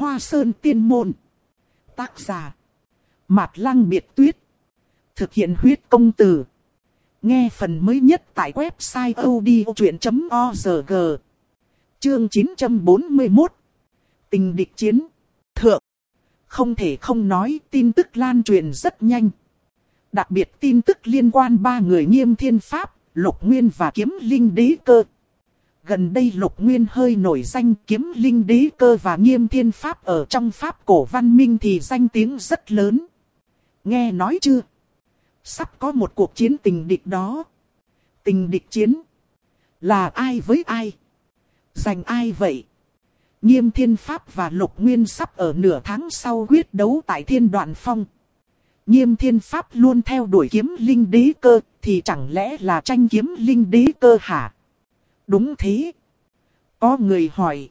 Hoa Sơn Tiên Môn. Tác giả Mạt Lăng Biệt Tuyết. Thực hiện huyết công từ. Nghe phần mới nhất tại website odchuyện.org. Chương 941. Tình địch chiến. Thượng. Không thể không nói, tin tức lan truyền rất nhanh. Đặc biệt tin tức liên quan ba người Nghiêm Thiên Pháp, Lục Nguyên và Kiếm Linh Đế Cơ. Gần đây Lục Nguyên hơi nổi danh, Kiếm Linh Đế Cơ và Nghiêm Thiên Pháp ở trong Pháp cổ văn minh thì danh tiếng rất lớn. Nghe nói chưa? Sắp có một cuộc chiến tình địch đó. Tình địch chiến? Là ai với ai? Giành ai vậy? Nghiêm Thiên Pháp và Lục Nguyên sắp ở nửa tháng sau quyết đấu tại Thiên Đoạn Phong. Nghiêm Thiên Pháp luôn theo đuổi Kiếm Linh Đế Cơ, thì chẳng lẽ là tranh Kiếm Linh Đế Cơ hả? Đúng thế. Có người hỏi.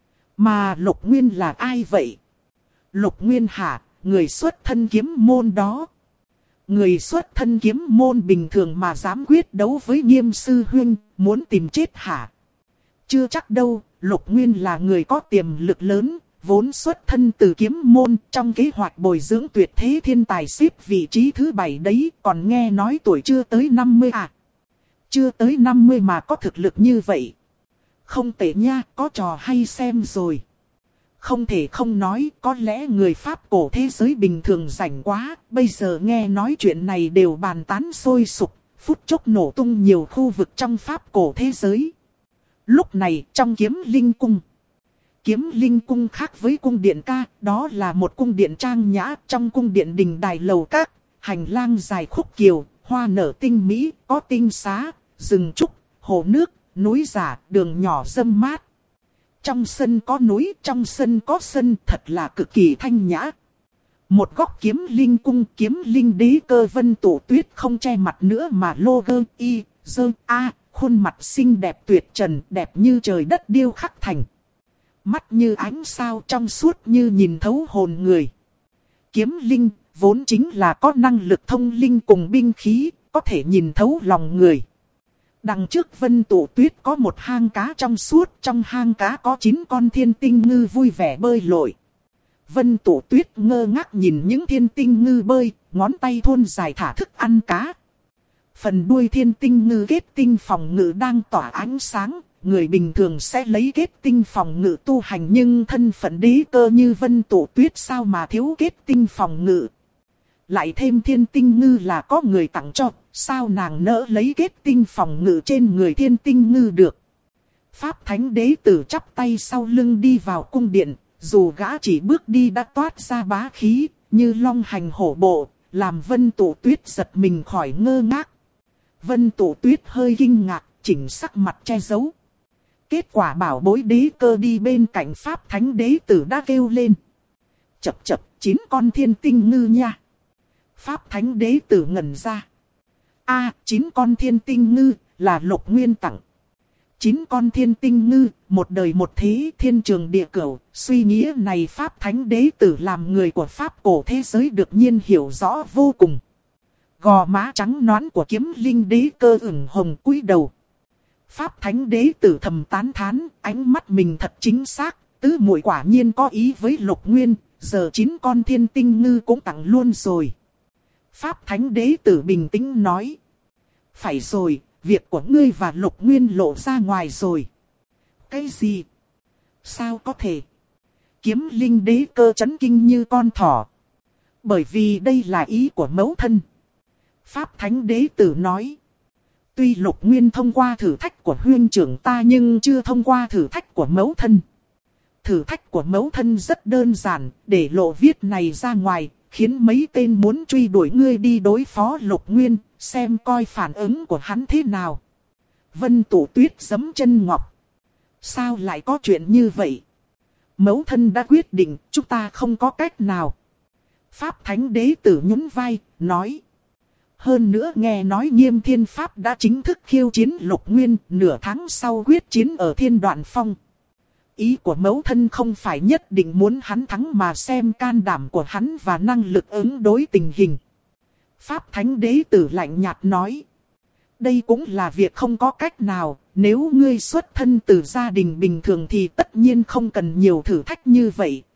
Mà Lục Nguyên là ai vậy? Lục Nguyên hả? Người xuất thân kiếm môn đó. Người xuất thân kiếm môn bình thường mà dám quyết đấu với Nghiêm sư huynh, muốn tìm chết hả? Chưa chắc đâu, Lục Nguyên là người có tiềm lực lớn, vốn xuất thân từ kiếm môn, trong kế hoạch bồi dưỡng tuyệt thế thiên tài xếp vị trí thứ 7 đấy, còn nghe nói tuổi chưa tới 50 à? Chưa tới 50 mà có thực lực như vậy. Không tệ nha, có trò hay xem rồi. Không thể không nói, có lẽ người Pháp cổ thế giới bình thường rảnh quá, bây giờ nghe nói chuyện này đều bàn tán sôi sục, phút chốc nổ tung nhiều khu vực trong Pháp cổ thế giới. Lúc này, trong Kiếm Linh Cung. Kiếm Linh Cung khác với cung điện ca, đó là một cung điện trang nhã, trong cung điện đình đài lầu các, hành lang dài khúc kiều, hoa nở tinh mỹ, có tinh xá, rừng trúc, hồ nước, núi giả, đường nhỏ râm mát. Trong sân có núi, trong sân có sân, thật là cực kỳ thanh nhã. Một góc Kiếm Linh Cung, Kiếm Linh Đế Cơ Vân Tụ Tuyết không che mặt nữa mà lô gơ y, dơ a, khuôn mặt xinh đẹp tuyệt trần, đẹp như trời đất điêu khắc thành. Mắt như ánh sao trong suốt như nhìn thấu hồn người. Kiếm Linh vốn chính là có năng lực thông linh cùng binh khí, có thể nhìn thấu lòng người. Đằng trước Vân Tụ Tuyết có một hang cá trong suốt, trong hang cá có 9 con thiên tinh ngư vui vẻ bơi lội. Vân Tụ Tuyết ngơ ngác nhìn những thiên tinh ngư bơi, ngón tay thon dài thả thức ăn cá. Phần đuôi thiên tinh ngư kết tinh phòng ngự đang tỏa ánh sáng, người bình thường sẽ lấy kết tinh phòng ngự tu hành, nhưng thân phận đế cơ như Vân Tụ Tuyết sao mà thiếu kết tinh phòng ngự. Lại thêm thiên tinh ngư là có người tặng cho, sao nàng nỡ lấy kết tinh phòng ngự trên người thiên tinh ngư được. Pháp Thánh Đế Tử chắp tay sau lưng đi vào cung điện, dù gã chỉ bước đi đã toát ra bá khí, như long hành hổ bộ, làm Vân Tụ Tuyết giật mình khỏi ngơ ngác. Vân Tụ Tuyết hơi kinh ngạc, chỉnh sắc mặt che giấu. Kết quả bảo bối đế cơ đi bên cạnh Pháp Thánh Đế Tử đã kêu lên. Chập chập, 9 con thiên tinh ngư nha. Pháp Thánh Đế Tử ngẩn ra. 9 con thiên tinh ngư, là Lục Nguyên tặng. 9 con thiên tinh ngư, một đời một thế, thiên trường địa cửu. Suy nghĩa này Pháp Thánh Đế Tử làm người của Pháp cổ thế giới được nhiên hiểu rõ vô cùng. Gò má trắng nõn của Kiếm Linh Đế Cơ ửng hồng cúi đầu. Pháp Thánh Đế Tử thầm tán thán, ánh mắt mình thật chính xác, tứ muội quả nhiên có ý với Lục Nguyên, giờ 9 con thiên tinh ngư cũng tặng luôn rồi. Pháp Thánh Đế Tử bình tĩnh nói. Phải rồi, việc của ngươi và Lục Nguyên lộ ra ngoài rồi. Cái gì? Sao có thể? Kiếm Linh Đế Cơ chấn kinh như con thỏ. Bởi vì đây là ý của mẫu thân. Pháp Thánh Đế Tử nói. Tuy Lục Nguyên thông qua thử thách của huynh trưởng ta nhưng chưa thông qua thử thách của mẫu thân. Thử thách của mẫu thân rất đơn giản, để lộ viết này ra ngoài, khiến mấy tên muốn truy đuổi ngươi đi đối phó Lục Nguyên, xem coi phản ứng của hắn thế nào. Vân Tụ Tuyết giẫm chân ngọc. Sao lại có chuyện như vậy? Mẫu thân đã quyết định, chúng ta không có cách nào. Pháp Thánh Đế Tử nhún vai, nói. Hơn nữa nghe nói Nghiêm Thiên Pháp đã chính thức khiêu chiến Lục Nguyên, nửa tháng sau quyết chiến ở Thiên Đoạn Phong. Ý của mẫu thân không phải nhất định muốn hắn thắng mà xem can đảm của hắn và năng lực ứng đối tình hình. Pháp Thánh Đế Tử lạnh nhạt nói. Đây cũng là việc không có cách nào, nếu ngươi xuất thân từ gia đình bình thường thì tất nhiên không cần nhiều thử thách như vậy.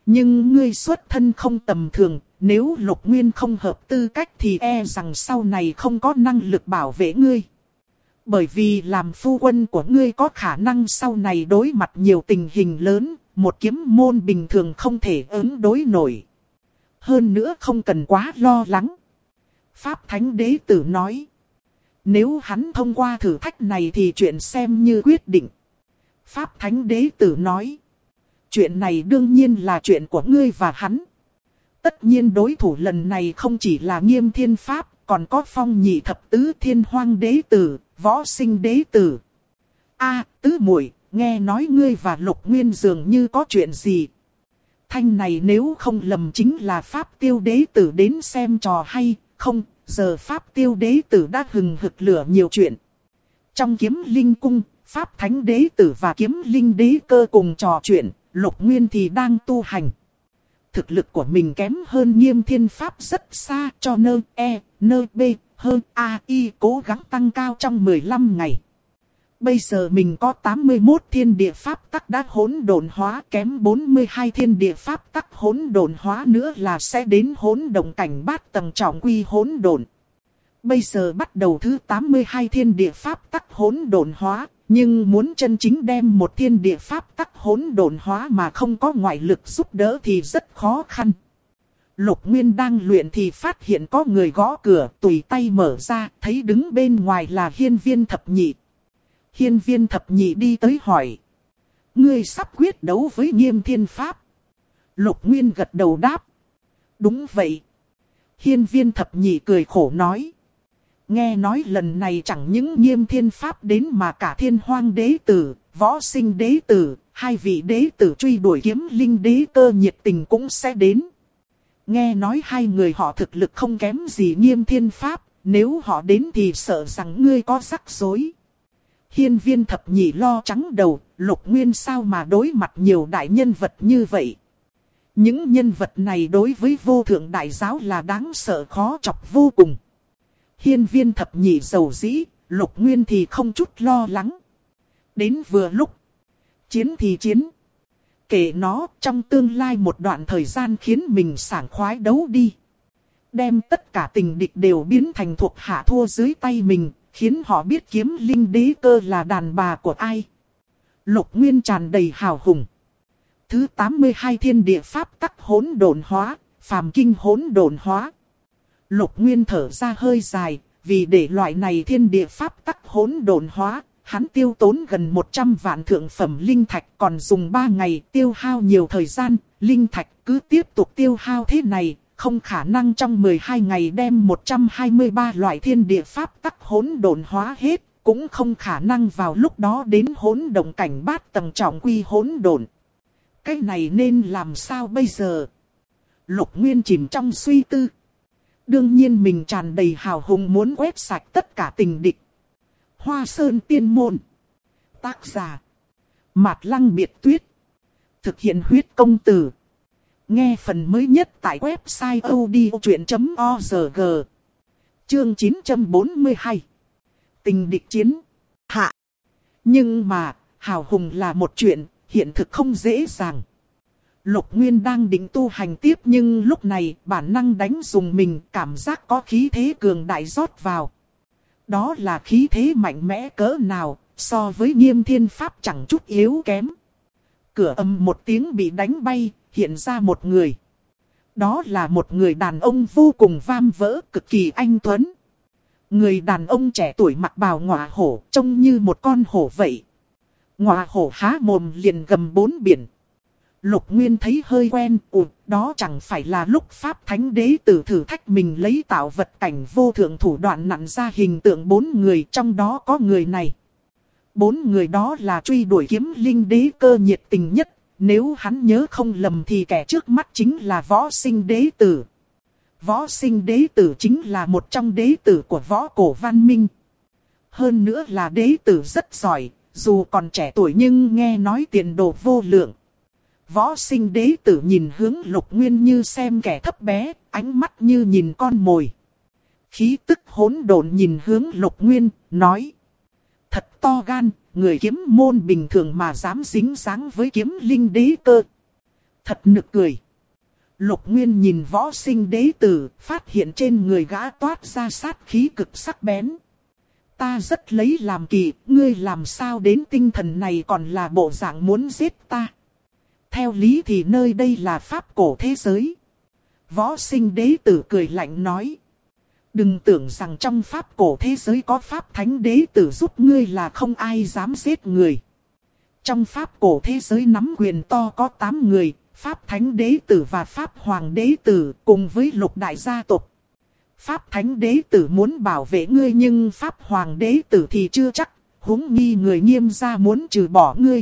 Nhưng ngươi xuất thân không tầm thường, nếu Lục Nguyên không hợp tư cách thì e rằng sau này không có năng lực bảo vệ ngươi. Bởi vì làm phu quân của ngươi có khả năng sau này đối mặt nhiều tình hình lớn, một kiếm môn bình thường không thể ứng đối nổi. Hơn nữa không cần quá lo lắng. Pháp Thánh Đế Tử nói. Nếu hắn thông qua thử thách này thì chuyện xem như quyết định. Pháp Thánh Đế Tử nói. Chuyện này đương nhiên là chuyện của ngươi và hắn. Tất nhiên đối thủ lần này không chỉ là Nghiêm Thiên Pháp, còn có Phong Nhị Thập Tứ Thiên Hoang Đế Tử, Võ Sinh Đế Tử. Tứ muội, nghe nói ngươi và Lục Nguyên dường như có chuyện gì. Thanh này nếu không lầm chính là Pháp Tiêu Đế Tử đến xem trò hay, không, giờ Pháp Tiêu Đế Tử đã hừng hực lửa nhiều chuyện. Trong Kiếm Linh Cung, Pháp Thánh Đế Tử và Kiếm Linh Đế Cơ cùng trò chuyện, Lục Nguyên thì đang tu hành. Thực lực của mình kém hơn Nghiêm Thiên Pháp rất xa, cho nên hơn cố gắng tăng cao trong 15 ngày. Bây giờ mình có 81 thiên địa pháp tắc đã hỗn độn hóa, kém 42 thiên địa pháp tắc hỗn độn hóa nữa là sẽ đến hỗn động cảnh bát tầng trọng quy hỗn độn. Bây giờ bắt đầu thứ 82 thiên địa pháp tắc hỗn độn hóa, nhưng muốn chân chính đem một thiên địa pháp tắc hỗn độn hóa mà không có ngoại lực giúp đỡ thì rất khó khăn. Lục Nguyên đang luyện thì phát hiện có người gõ cửa, tùy tay mở ra, thấy đứng bên ngoài là Hiên Viên Thập Nhị. Hiên Viên Thập Nhị đi tới hỏi. Ngươi sắp quyết đấu với Nghiêm Thiên Pháp. Lục Nguyên gật đầu đáp. Đúng vậy. Hiên Viên Thập Nhị cười khổ nói. Nghe nói lần này chẳng những Nghiêm Thiên Pháp đến mà cả Thiên Hoang Đế Tử, Võ Sinh Đế Tử, hai vị đế tử truy đuổi Kiếm Linh Đế Cơ nhiệt tình cũng sẽ đến. Nghe nói hai người họ thực lực không kém gì Nghiêm Thiên Pháp, nếu họ đến thì sợ rằng ngươi có rắc rối. Hiên Viên Thập Nhị lo trắng đầu, Lục Nguyên sao mà đối mặt nhiều đại nhân vật như vậy. Những nhân vật này đối với vô thượng đại giáo là đáng sợ khó chọc vô cùng. Hiên Viên Thập Nhị giàu dĩ, Lục Nguyên thì không chút lo lắng. Đến vừa lúc, chiến thì chiến. Kể nó trong tương lai một đoạn thời gian khiến mình sảng khoái đấu đi. Đem tất cả tình địch đều biến thành thuộc hạ thua dưới tay mình, khiến họ biết Kiếm Linh Đế Cơ là đàn bà của ai. Lục Nguyên tràn đầy hào hùng. Thứ 82 thiên địa pháp tắc hỗn độn hóa, phàm kinh hỗn độn hóa. Lục Nguyên thở ra hơi dài, vì để loại này thiên địa pháp tắc hỗn độn hóa, hắn tiêu tốn gần 100 vạn thượng phẩm linh thạch, còn dùng 3 ngày tiêu hao nhiều thời gian. Linh thạch cứ tiếp tục tiêu hao thế này, không khả năng trong 12 ngày đem 123 loại thiên địa pháp tắc hỗn độn hóa hết, cũng không khả năng vào lúc đó đến hỗn động cảnh bát tầng trọng quy hỗn độn. Cái này nên làm sao bây giờ? Lục Nguyên chìm trong suy tư. Đương nhiên mình tràn đầy hào hùng muốn quét sạch tất cả tình địch. Hoa Sơn Tiên Môn. Tác giả Mạt Lăng Biệt Tuyết. Thực hiện huyết công từ. Nghe phần mới nhất tại website odchuyện.org. Chương 942. Tình địch chiến. Hạ. Nhưng mà, hào hùng là một chuyện, hiện thực không dễ dàng. Lục Nguyên đang định tu hành tiếp nhưng lúc này bản năng đánh dùng mình, cảm giác có khí thế cường đại rót vào. Đó là khí thế mạnh mẽ cỡ nào, so với Nghiêm Thiên Pháp chẳng chút yếu kém. Cửa ầm một tiếng bị đánh bay, hiện ra một người. Đó là một người đàn ông vô cùng vam vỡ, cực kỳ anh tuấn. Người đàn ông trẻ tuổi mặc bào ngọa hổ, trông như một con hổ vậy. Ngọa hổ há mồm liền gầm bốn biển. Lục Nguyên thấy hơi quen, đó chẳng phải là lúc Pháp Thánh Đế Tử thử thách mình lấy tạo vật cảnh vô thượng thủ đoạn nặn ra hình tượng 4 người, trong đó có người này. 4 người đó là truy đuổi Kiếm Linh Đế Cơ nhiệt tình nhất, nếu hắn nhớ không lầm thì kẻ trước mắt chính là Võ Sinh Đế Tử. Võ Sinh Đế Tử chính là một trong đế tử của Võ Cổ Văn Minh. Hơn nữa là đế tử rất giỏi, dù còn trẻ tuổi nhưng nghe nói tiền đồ vô lượng. Võ Sinh Đế Tử nhìn hướng Lục Nguyên như xem kẻ thấp bé, ánh mắt như nhìn con mồi. Khí tức hỗn độn nhìn hướng Lục Nguyên, nói. Thật to gan, người kiếm môn bình thường mà dám dính dáng với Kiếm Linh Đế Cơ. Thật nực cười. Lục Nguyên nhìn võ sinh đế tử, phát hiện trên người gã toát ra sát khí cực sắc bén. Ta rất lấy làm kỳ, ngươi làm sao đến tinh thần này còn là bộ dạng muốn giết ta. Theo lý thì nơi đây là pháp cổ thế giới. Võ sinh đế tử cười lạnh nói. Đừng tưởng rằng trong pháp cổ thế giới có pháp thánh đế tử giúp ngươi là không ai dám giết người. Trong pháp cổ thế giới nắm quyền to có 8 người, pháp thánh đế tử và pháp hoàng đế tử cùng với lục đại gia tộc. Pháp thánh đế tử muốn bảo vệ ngươi nhưng pháp hoàng đế tử thì chưa chắc, huống nghi người Nghiêm gia muốn trừ bỏ ngươi.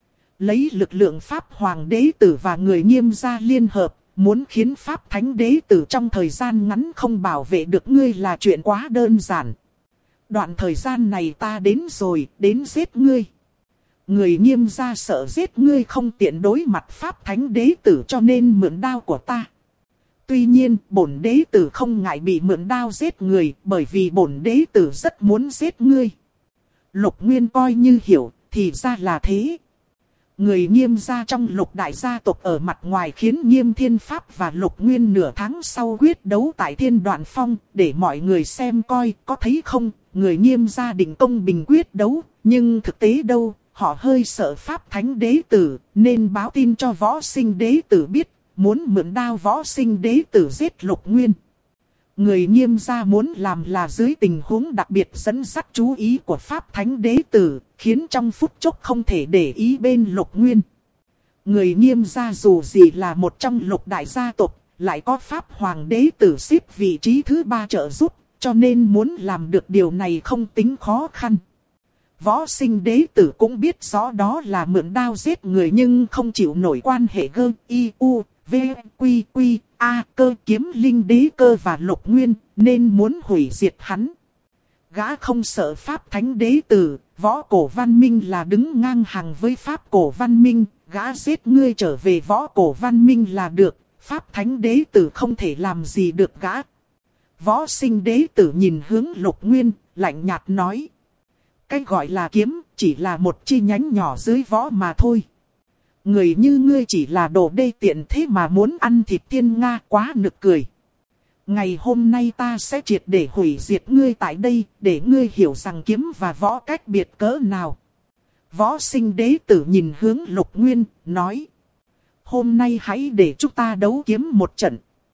Lấy lực lượng pháp hoàng đế tử và người Nghiêm gia liên hợp, muốn khiến pháp thánh đế tử trong thời gian ngắn không bảo vệ được ngươi là chuyện quá đơn giản. Đoạn thời gian này ta đến rồi, đến giết ngươi. Người Nghiêm gia sợ giết ngươi không tiện đối mặt pháp thánh đế tử cho nên mượn đao của ta. Tuy nhiên, bổn đế tử không ngại bị mượn đao giết người, bởi vì bổn đế tử rất muốn giết ngươi. Lục Nguyên coi như hiểu, thì ra là thế. Người Nghiêm gia trong lục đại gia tộc ở mặt ngoài khiến Nghiêm Thiên Pháp và Lục Nguyên nửa tháng sau quyết đấu tại Thiên Đoạn Phong, để mọi người xem coi, có thấy không, người Nghiêm gia định công bình quyết đấu, nhưng thực tế đâu, họ hơi sợ pháp thánh đế tử, nên báo tin cho võ sinh đế tử biết. Muốn mượn đao võ sinh đế tử giết Lục Nguyên. Người Nghiêm gia muốn làm là dưới tình huống đặc biệt dẫn dắt chú ý của pháp thánh đế tử, khiến trong phút chốc không thể để ý bên Lục Nguyên. Người Nghiêm gia dù gì là một trong lục đại gia tộc, lại có pháp hoàng đế tử xếp vị trí thứ 3 trợ giúp, cho nên muốn làm được điều này không tính khó khăn. Võ sinh đế tử cũng biết rõ đó là mượn đao giết người nhưng không chịu nổi quan hệ gơ, y, u, v, quy, quy, a, cơ kiếm linh đế cơ và Lục Nguyên, nên muốn hủy diệt hắn. Gã không sợ pháp thánh đế tử, võ cổ văn minh là đứng ngang hàng với pháp cổ văn minh, gã giết ngươi trở về võ cổ văn minh là được, pháp thánh đế tử không thể làm gì được gã. Võ sinh đế tử nhìn hướng Lục Nguyên, lạnh nhạt nói. Cái gọi là kiếm, chỉ là một chi nhánh nhỏ dưới võ mà thôi. Người như ngươi chỉ là đồ đê tiện thế mà muốn ăn thịt thiên nga, quá nực cười. Ngày hôm nay ta sẽ triệt để hủy diệt ngươi tại đây, để ngươi hiểu rằng kiếm và võ cách biệt cỡ nào. Võ sinh đế tử nhìn hướng Lục Nguyên, nói. Hôm nay hãy để chúng ta đấu kiếm một trận.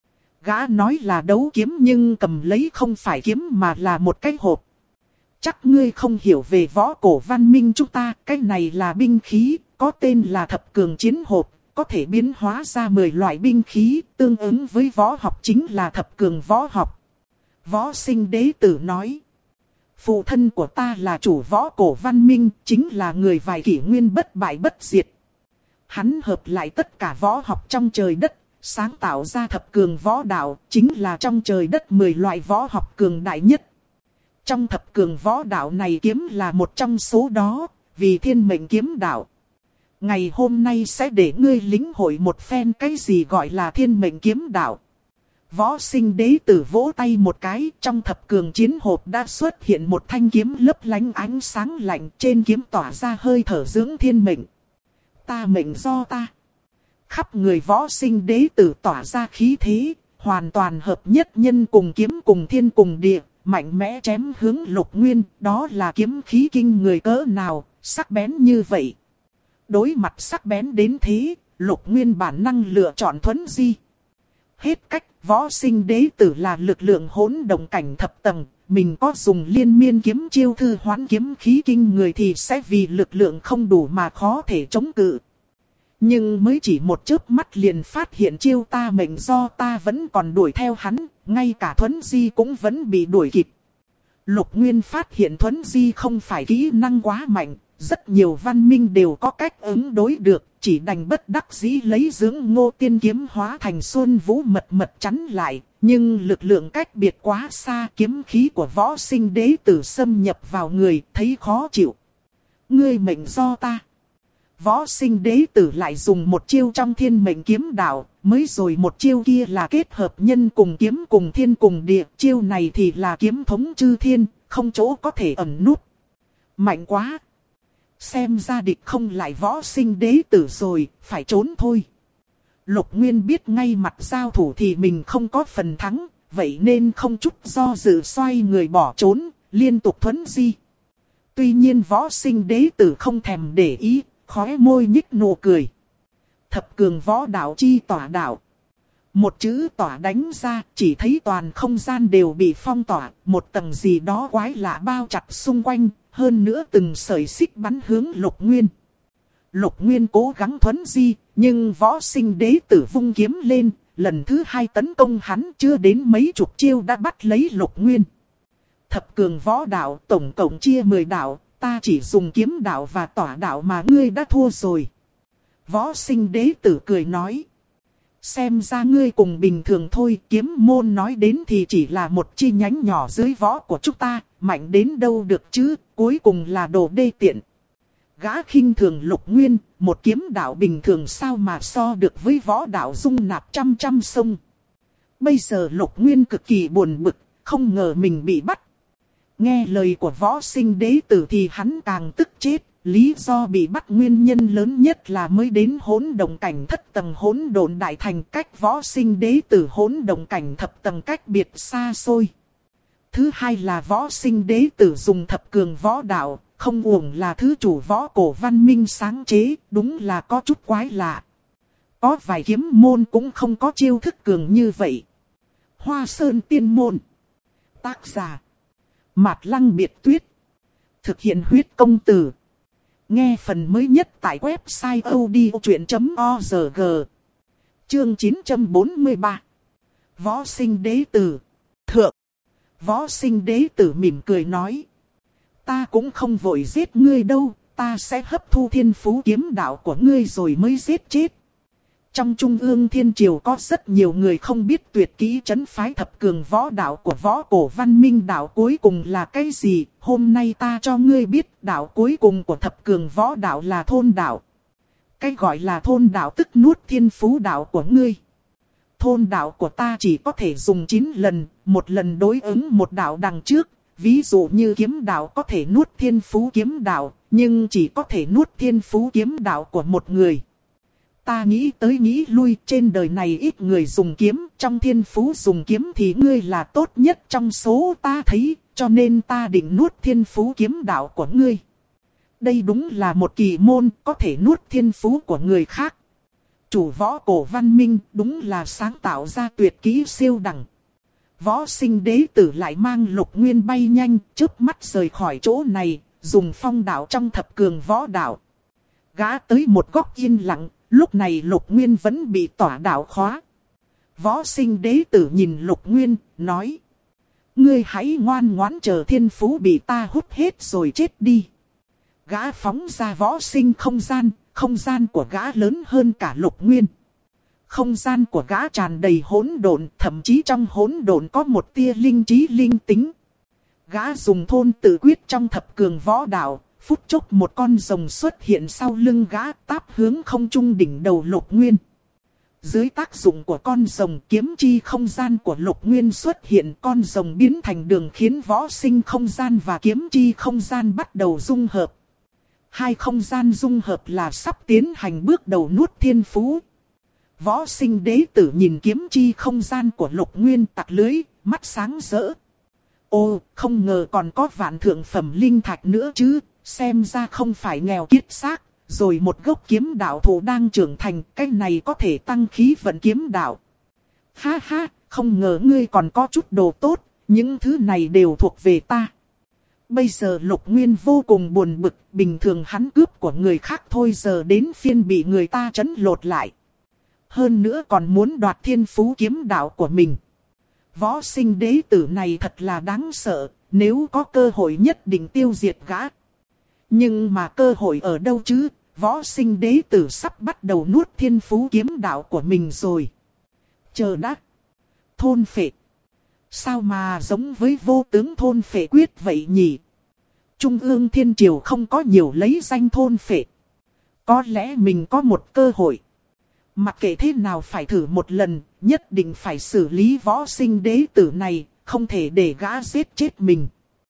Gã nói là đấu kiếm nhưng cầm lấy không phải kiếm mà là một cái hộp. Chắc ngươi không hiểu về võ cổ văn minh chúng ta, cái này là binh khí, có tên là thập cường chiến hộp, có thể biến hóa ra 10 loại binh khí, tương ứng với võ học chính là thập cường võ học. Võ sinh đế tử nói, phụ thân của ta là chủ võ cổ văn minh, chính là người vài kỷ nguyên bất bại bất diệt. Hắn hợp lại tất cả võ học trong trời đất, sáng tạo ra thập cường võ đạo, chính là trong trời đất 10 loại võ học cường đại nhất. Trong thập cường võ đạo này kiếm là một trong số đó, vì thiên mệnh kiếm đạo. Ngày hôm nay sẽ để ngươi lĩnh hội một phen cái gì gọi là thiên mệnh kiếm đạo. Võ sinh đế tử vỗ tay một cái, trong thập cường chiến hộp đã xuất hiện một thanh kiếm lấp lánh ánh sáng lạnh, trên kiếm tỏa ra hơi thở dưỡng thiên mệnh. Ta mệnh do ta. Khắp người võ sinh đế tử tỏa ra khí thế, hoàn toàn hợp nhất nhân cùng kiếm cùng thiên cùng địa. Mạnh mẽ chém hướng Lục Nguyên, đó là kiếm khí kinh người cỡ nào, sắc bén như vậy. Đối mặt sắc bén đến thế, Lục Nguyên bản năng lựa chọn thuấn di. Hết cách, võ sinh đế tử là lực lượng hỗn động cảnh thập tầng, mình có dùng liên miên kiếm chiêu thư hoán kiếm khí kinh người thì sẽ vì lực lượng không đủ mà khó thể chống cự. Nhưng mới chỉ một chớp mắt liền phát hiện chiêu ta mệnh do ta vẫn còn đuổi theo hắn, ngay cả thuấn di cũng vẫn bị đuổi kịp. Lục Nguyên phát hiện thuấn di không phải kỹ năng quá mạnh, rất nhiều văn minh đều có cách ứng đối được, chỉ đành bất đắc dĩ lấy dưỡng ngô tiên kiếm hóa thành xuân vũ mật mật chắn lại, nhưng lực lượng cách biệt quá xa, kiếm khí của võ sinh đế tử xâm nhập vào người, thấy khó chịu. Ngươi mệnh do ta. Võ sinh đế tử lại dùng một chiêu trong thiên mệnh kiếm đạo, mới rồi một chiêu kia là kết hợp nhân cùng kiếm cùng thiên cùng địa, chiêu này thì là kiếm thống chư thiên, không chỗ có thể ẩn núp. Mạnh quá! Xem ra địch không lại võ sinh đế tử rồi, phải trốn thôi. Lục Nguyên biết ngay mặt giao thủ thì mình không có phần thắng, vậy nên không chút do dự xoay người bỏ trốn, liên tục thuấn di. Tuy nhiên võ sinh đế tử không thèm để ý, khóe môi nhích nụ cười. Thập cường võ đạo chi tỏa đạo. Một chữ tỏa đánh ra, chỉ thấy toàn không gian đều bị phong tỏa, một tầng gì đó quái lạ bao chặt xung quanh, hơn nữa từng sợi xích bắn hướng Lục Nguyên. Lục Nguyên cố gắng thuấn di, nhưng võ sinh đế tử vung kiếm lên, lần thứ hai tấn công hắn chưa đến mấy chục chiêu đã bắt lấy Lục Nguyên. Thập cường võ đạo tổng cộng chia 10 đạo, ta chỉ dùng kiếm đạo và tỏa đạo mà ngươi đã thua rồi. Võ sinh đế tử cười nói. Xem ra ngươi cùng bình thường thôi, kiếm môn nói đến thì chỉ là một chi nhánh nhỏ dưới võ của chúng ta, mạnh đến đâu được chứ, cuối cùng là đồ đê tiện. Gã khinh thường Lục Nguyên, một kiếm đạo bình thường sao mà so được với võ đạo dung nạp trăm sông. Bây giờ Lục Nguyên cực kỳ buồn bực, không ngờ mình bị bắt. Nghe lời của võ sinh đế tử thì hắn càng tức chết. Lý do bị bắt nguyên nhân lớn nhất là mới đến hỗn độn cảnh thất tầng hỗn độn đại thành, cách võ sinh đế tử hỗn độn cảnh thập tầng cách biệt xa xôi. Thứ hai là võ sinh đế tử dùng thập cường võ đạo, không uổng là thứ chủ võ cổ văn minh sáng chế, đúng là có chút quái lạ. Có vài kiếm môn cũng không có chiêu thức cường như vậy. Hoa Sơn Tiên Môn. Tác giả Mạt Lăng Biệt Tuyết. Thực hiện huyết công từ. Nghe phần mới nhất tại website odchuyện.org. Chương 943. Võ sinh đế tử. Thượng. Võ sinh đế tử mỉm cười nói. Ta cũng không vội giết ngươi đâu, ta sẽ hấp thu thiên phú kiếm đạo của ngươi rồi mới giết chết. Trong Trung ương Thiên Triều có rất nhiều người không biết tuyệt kỹ trấn phái thập cường võ đạo của võ cổ văn minh đạo cuối cùng là cái gì. Hôm nay ta cho ngươi biết đạo cuối cùng của thập cường võ đạo là thôn đạo. Cái gọi là thôn đạo tức nuốt thiên phú đạo của ngươi. Thôn đạo của ta chỉ có thể dùng 9 lần, một lần đối ứng một đạo đằng trước. Ví dụ như kiếm đạo có thể nuốt thiên phú kiếm đạo, nhưng chỉ có thể nuốt thiên phú kiếm đạo của một người. Ta nghĩ tới nghĩ lui, trên đời này ít người dùng kiếm, trong thiên phú dùng kiếm thì ngươi là tốt nhất trong số ta thấy, cho nên ta định nuốt thiên phú kiếm đạo của ngươi. Đây đúng là một kỳ môn, có thể nuốt thiên phú của người khác. Chủ võ cổ văn minh đúng là sáng tạo ra tuyệt kỹ siêu đẳng. Võ sinh đế tử lại mang Lục Nguyên bay nhanh, chớp mắt rời khỏi chỗ này, dùng phong đạo trong thập cường võ đạo. Gã tới một góc yên lặng. Lúc này Lục Nguyên vẫn bị tỏa đạo khóa. Võ sinh đế tử nhìn Lục Nguyên, nói. Ngươi hãy ngoan ngoãn chờ thiên phú bị ta hút hết rồi chết đi. Gã phóng ra võ sinh không gian của gã lớn hơn cả Lục Nguyên. Không gian của gã tràn đầy hỗn độn, thậm chí trong hỗn độn có một tia linh trí linh tính. Gã dùng thôn tự quyết trong thập cường võ đạo. Phút chốc một con rồng xuất hiện sau lưng gã, táp hướng không trung đỉnh đầu Lục Nguyên. Dưới tác dụng của con rồng, kiếm chi không gian của Lục Nguyên xuất hiện, con rồng biến thành đường khiến võ sinh không gian và kiếm chi không gian bắt đầu dung hợp. Hai không gian dung hợp là sắp tiến hành bước đầu nuốt thiên phú. Võ sinh đế tử nhìn kiếm chi không gian của Lục Nguyên tặc lưới, mắt sáng rỡ. Ô, không ngờ còn có vạn thượng phẩm linh thạch nữa chứ. Xem ra không phải nghèo kiết xác, rồi một gốc kiếm đạo thụ đang trưởng thành, cái này có thể tăng khí vận kiếm đạo. Ha ha, không ngờ ngươi còn có chút đồ tốt, những thứ này đều thuộc về ta. Bây giờ Lục Nguyên vô cùng buồn bực, bình thường hắn cướp của người khác thôi, giờ đến phiên bị người ta trấn lột lại. Hơn nữa còn muốn đoạt thiên phú kiếm đạo của mình. Võ sinh đế tử này thật là đáng sợ, nếu có cơ hội nhất định tiêu diệt gã. Nhưng mà cơ hội ở đâu chứ, võ sinh đế tử sắp bắt đầu nuốt thiên phú kiếm đạo của mình rồi. Chờ đã. Thôn phệ. Sao mà giống với vô tướng thôn phệ quyết vậy nhỉ? Trung ương Thiên Triều không có nhiều lấy danh thôn phệ. Có lẽ mình có một cơ hội. Mặc kệ thế nào phải thử một lần, nhất định phải xử lý võ sinh đế tử này, không thể để gã giết chết mình.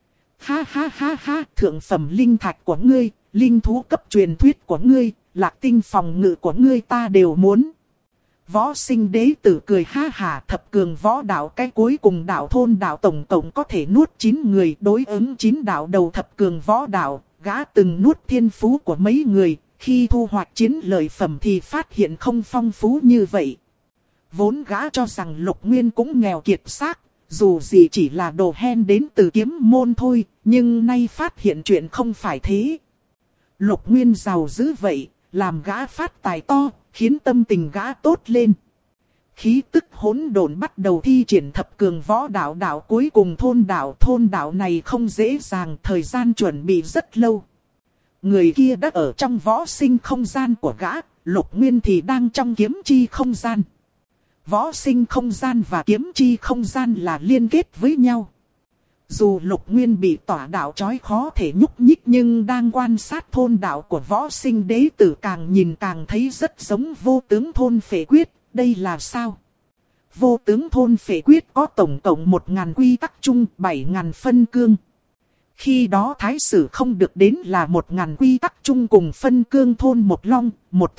Ha ha ha ha, thượng phẩm linh thạch của ngươi, linh thú cấp truyền thuyết của ngươi, lạc tinh phòng ngự của ngươi ta đều muốn. Võ sinh đế tử cười ha hà, thập cường võ đạo cái cuối cùng đạo thôn đạo tổng cộng có thể nuốt 9 người, đối ứng 9 đạo đầu thập cường võ đạo, gã từng nuốt thiên phú của mấy người, khi thu hoạch chiến lợi phẩm thì phát hiện không phong phú như vậy. Vốn gã cho rằng Lục Nguyên cũng nghèo kiệt xác, dù gì chỉ là đồ hen đến từ kiếm môn thôi, nhưng nay phát hiện chuyện không phải thế. Lục Nguyên giàu dữ vậy, làm gã phát tài to, khiến tâm tình gã tốt lên. Khí tức hỗn độn bắt đầu thi triển thập cường võ đạo, đạo cuối cùng thôn đạo này không dễ dàng, thời gian chuẩn bị rất lâu. Người kia đã ở trong võ sinh không gian của gã, Lục Nguyên thì đang trong kiếm chi không gian. Võ sinh không gian và kiếm chi không gian là liên kết với nhau. Dù Lục Nguyên bị tỏa đạo trói khó thể nhúc nhích, nhưng đang quan sát thôn đạo của võ sinh đế tử càng nhìn càng thấy rất giống vô tướng thôn phệ quyết. Đây là sao? Vô tướng thôn phệ quyết có tổng cộng 1000 quy tắc chung, 7000 phân cương. Khi đó thái sử không được đến là 1000 quy tắc chung cùng phân cương thôn một long,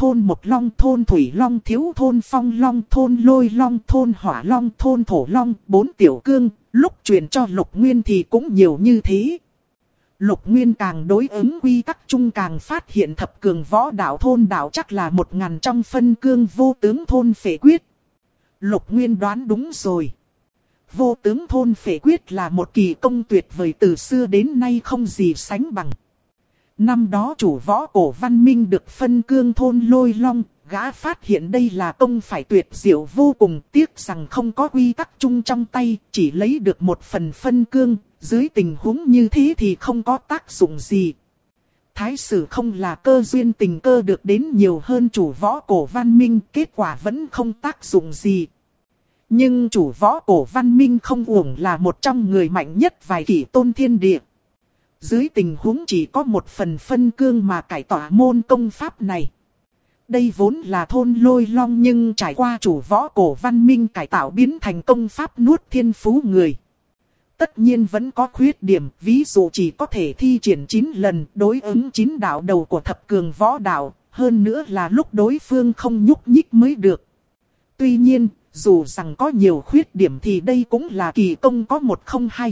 thôn thủy long, thiếu thôn phong long, thôn lôi long, thôn hỏa long, thôn thổ long, 4 tiểu cương. Lúc truyền cho Lục Nguyên thì cũng nhiều như thế. Lục Nguyên càng đối ứng quy tắc chung càng phát hiện thập cường võ đạo thôn đạo chắc là 1000 trong phân cương vô tướng thôn phệ quyết. Lục Nguyên đoán đúng rồi. Vô tướng thôn phệ quyết là một kỳ công tuyệt vời, từ xưa đến nay không gì sánh bằng. Năm đó chủ võ cổ văn minh được phân cương thôn lôi long, gã phát hiện đây là công phải tuyệt diệu vô cùng, tiếc rằng không có quy tắc chung trong tay, chỉ lấy được một phần phân cương, dưới tình huống như thế thì không có tác dụng gì. Thái sử không là cơ duyên tình cơ được đến nhiều hơn chủ võ cổ văn minh, kết quả vẫn không tác dụng gì. Nhưng chủ võ cổ văn minh không uổng là một trong người mạnh nhất vài kỷ tôn thiên địa. Dưới tình huống chỉ có một phần phân cương mà cải tỏa môn công pháp này. Đây vốn là thôn lôi long nhưng trải qua chủ võ cổ văn minh cải tạo biến thành công pháp nuốt thiên phú người. Tất nhiên vẫn có khuyết điểm, ví dụ chỉ có thể thi triển 9 lần đối ứng 9 đạo đầu của thập cường võ đạo, hơn nữa là lúc đối phương không nhúc nhích mới được. Tuy nhiên, dù rằng có nhiều khuyết điểm thì đây cũng là kỳ công có một không hai.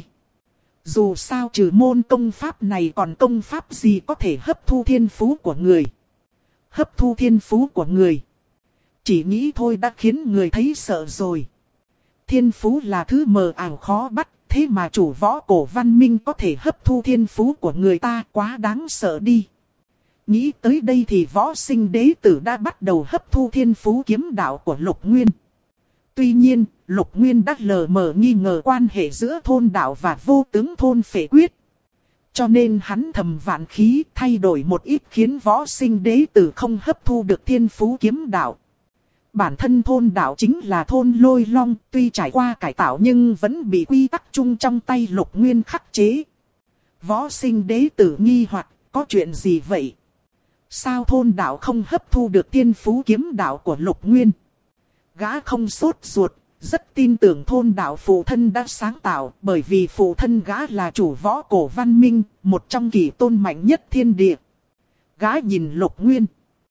Dù sao trừ môn công pháp này còn công pháp gì có thể hấp thu thiên phú của người. Hấp thu thiên phú của người. Chỉ nghĩ thôi đã khiến người thấy sợ rồi. Thiên phú là thứ mờ ảo khó bắt, thế mà chủ võ cổ văn minh có thể hấp thu thiên phú của người ta, quá đáng sợ đi. Nghĩ tới đây thì võ sinh đế tử đã bắt đầu hấp thu thiên phú kiếm đạo của Lục Nguyên. Tuy nhiên, Lục Nguyên đã lờ mờ nghi ngờ quan hệ giữa thôn đạo và vô tướng thôn phệ quyết. Cho nên hắn thầm vạn khí thay đổi một ít khiến võ sinh đế tử không hấp thu được thiên phú kiếm đạo. Bản thân thôn đạo chính là thôn lôi long, tuy trải qua cải tạo nhưng vẫn bị quy tắc chung trong tay Lục Nguyên khắc chế. Võ sinh đế tử nghi hoặc có chuyện gì vậy? Sao thôn đạo không hấp thu được thiên phú kiếm đạo của Lục Nguyên? Gã không sốt ruột, rất tin tưởng thôn đạo phụ thân đã sáng tạo, bởi vì phụ thân gã là chủ võ cổ văn minh, một trong kỳ tôn mạnh nhất thiên địa. Gã nhìn Lục Nguyên.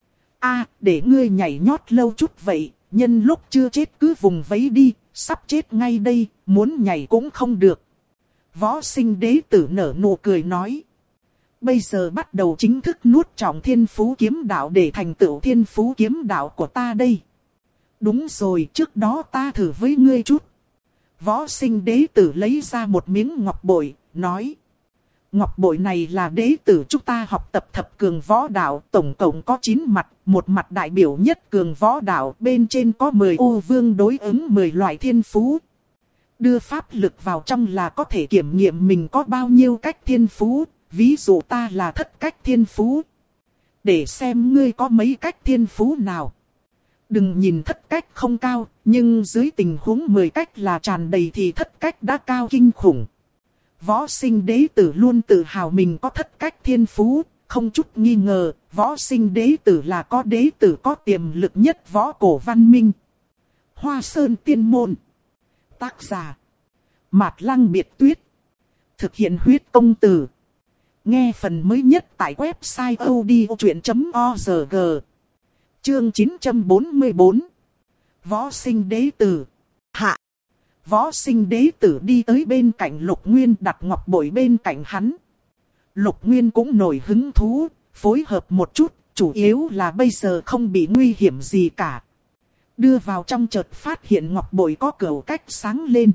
Để ngươi nhảy nhót lâu chút vậy, nhân lúc chưa chết cứ vùng vẫy đi, sắp chết ngay đây, muốn nhảy cũng không được. Võ sinh đế tử nở nụ cười nói. Bây giờ bắt đầu chính thức nuốt trọng thiên phú kiếm đạo để thành tựu thiên phú kiếm đạo của ta đây. Đúng rồi, trước đó ta thử với ngươi chút. Võ sinh đế tử lấy ra một miếng ngọc bội, nói. Ngọc bội này là đế tử chúng ta học tập thập cường võ đạo, tổng cộng có 9 mặt, một mặt đại biểu nhất cường võ đạo, bên trên có 10 ô vương đối ứng 10 loại thiên phú. Đưa pháp lực vào trong là có thể kiểm nghiệm mình có bao nhiêu cách thiên phú, ví dụ ta là thất cách thiên phú. Để xem ngươi có mấy cách thiên phú nào. Đừng nhìn thất cách không cao, nhưng dưới tình huống 10 cách là tràn đầy thì thất cách đã cao kinh khủng. Võ sinh đế tử luôn tự hào mình có thất cách thiên phú, không chút nghi ngờ, võ sinh đế tử là có đế tử có tiềm lực nhất võ cổ văn minh. Hoa Sơn Tiên Môn. Tác giả Mạt Lăng Biệt Tuyết. Thực hiện huyết công từ. Nghe phần mới nhất tại website odchuyện.org. Chương 944. Võ sinh đế tử. Hạ. Võ sinh đế tử đi tới bên cạnh Lục Nguyên, đặt ngọc bội bên cạnh hắn. Lục Nguyên cũng nổi hứng thú, phối hợp một chút, chủ yếu là bây giờ không bị nguy hiểm gì cả. Đưa vào trong chợt phát hiện ngọc bội có cửu cách sáng lên.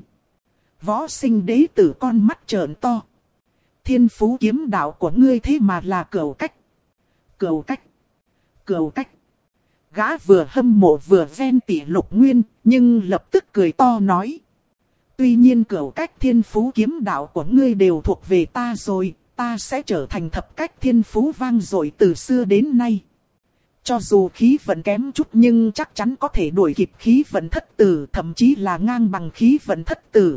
Võ sinh đế tử con mắt trợn to. Thiên phú kiếm đạo của ngươi thế mà là cửu cách. Cửu cách. Cửu cách. Gã vừa hâm mộ vừa ven tỉ Lục Nguyên, nhưng lập tức cười to nói. Tuy nhiên cửu cách thiên phú kiếm đạo của ngươi đều thuộc về ta rồi, ta sẽ trở thành thập cách thiên phú vang dội từ xưa đến nay. Cho dù khí vận kém chút nhưng chắc chắn có thể đuổi kịp khí vận thất tử, thậm chí là ngang bằng khí vận thất tử.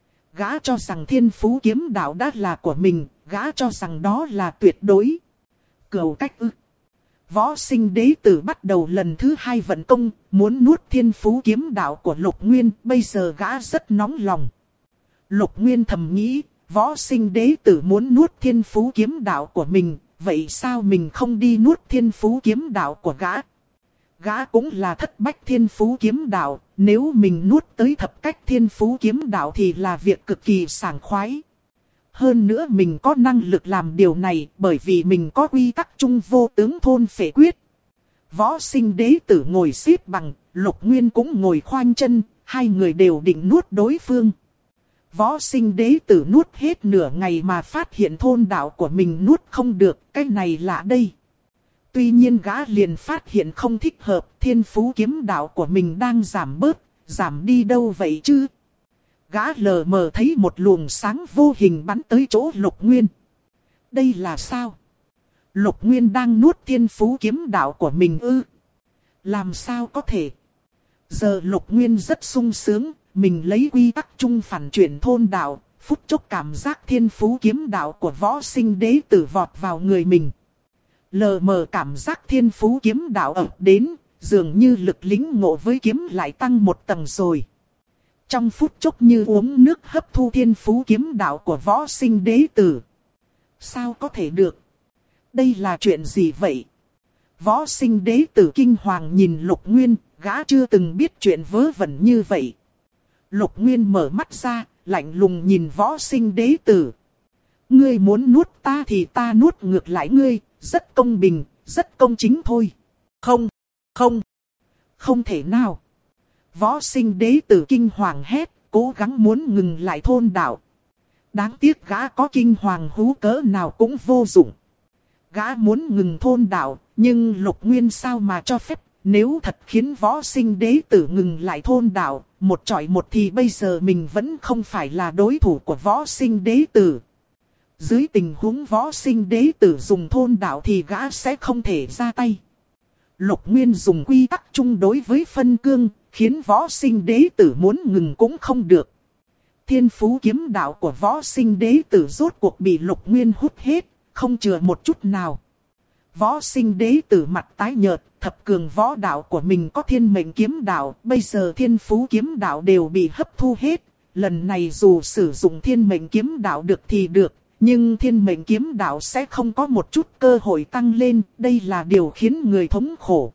Gã cho rằng thiên phú kiếm đạo đã là của mình, gã cho rằng đó là tuyệt đối. Cửu cách ư. Võ sinh đế tử bắt đầu lần thứ 2 vận công, muốn nuốt thiên phú kiếm đạo của Lục Nguyên, bây giờ gã rất nóng lòng. Lục Nguyên thầm nghĩ, võ sinh đế tử muốn nuốt thiên phú kiếm đạo của mình, vậy sao mình không đi nuốt thiên phú kiếm đạo của gã? Gã cũng là thất bách thiên phú kiếm đạo, nếu mình nuốt tới thập cách thiên phú kiếm đạo thì là việc cực kỳ sảng khoái. Hơn nữa mình có năng lực làm điều này bởi vì mình có quy tắc chung vô tướng thôn phệ quyết. Võ sinh đế tử ngồi xếp bằng, Lục Nguyên cũng ngồi khoanh chân, hai người đều định nuốt đối phương. Võ sinh đế tử nuốt hết nửa ngày mà phát hiện thôn đạo của mình nuốt không được, cái này lạ đây. Tuy nhiên gã liền phát hiện không thích hợp, thiên phú kiếm đạo của mình đang giảm bớt, giảm đi đâu vậy chứ? Gã lờ mờ thấy một luồng sáng vô hình bắn tới chỗ Lục Nguyên. Đây là sao? Lục Nguyên đang nuốt thiên phú kiếm đạo của mình ư? Làm sao có thể? Giờ Lục Nguyên rất sung sướng, mình lấy quy tắc chung phản chuyển thôn đạo, phút chốc cảm giác thiên phú kiếm đạo của võ sinh đế tử vọt vào người mình. Lờ mờ cảm giác thiên phú kiếm đạo ập đến, dường như lực lĩnh ngộ với kiếm lại tăng một tầng rồi. Trong phút chốc như uống nước hấp thu thiên phú kiếm đạo của võ sinh đế tử. Sao có thể được? Đây là chuyện gì vậy? Võ sinh đế tử kinh hoàng nhìn Lục Nguyên, gã chưa từng biết chuyện vớ vẩn như vậy. Lục Nguyên mở mắt ra, lạnh lùng nhìn võ sinh đế tử. Ngươi muốn nuốt ta thì ta nuốt ngược lại ngươi, rất công bình, rất công chính thôi. Không, không, không thể nào. Võ sinh đế tử kinh hoàng hét, cố gắng muốn ngừng lại thôn đạo. Đáng tiếc gã có kinh hoàng hú cỡ nào cũng vô dụng. Gã muốn ngừng thôn đạo, nhưng Lục Nguyên sao mà cho phép, nếu thật khiến võ sinh đế tử ngừng lại thôn đạo, một chọi một thì bây giờ mình vẫn không phải là đối thủ của võ sinh đế tử. Dưới tình huống võ sinh đế tử dùng thôn đạo thì gã sẽ không thể ra tay. Lục Nguyên dùng quy tắc chung đối với phân cương, khiến võ sinh đế tử muốn ngừng cũng không được. Thiên phú kiếm đạo của võ sinh đế tử rốt cuộc bị Lục Nguyên hút hết, không chừa một chút nào. Võ sinh đế tử mặt tái nhợt, thập cường võ đạo của mình có thiên mệnh kiếm đạo, bây giờ thiên phú kiếm đạo đều bị hấp thu hết. Lần này dù sử dụng thiên mệnh kiếm đạo được thì được, nhưng thiên mệnh kiếm đạo sẽ không có một chút cơ hội tăng lên, đây là điều khiến người thống khổ.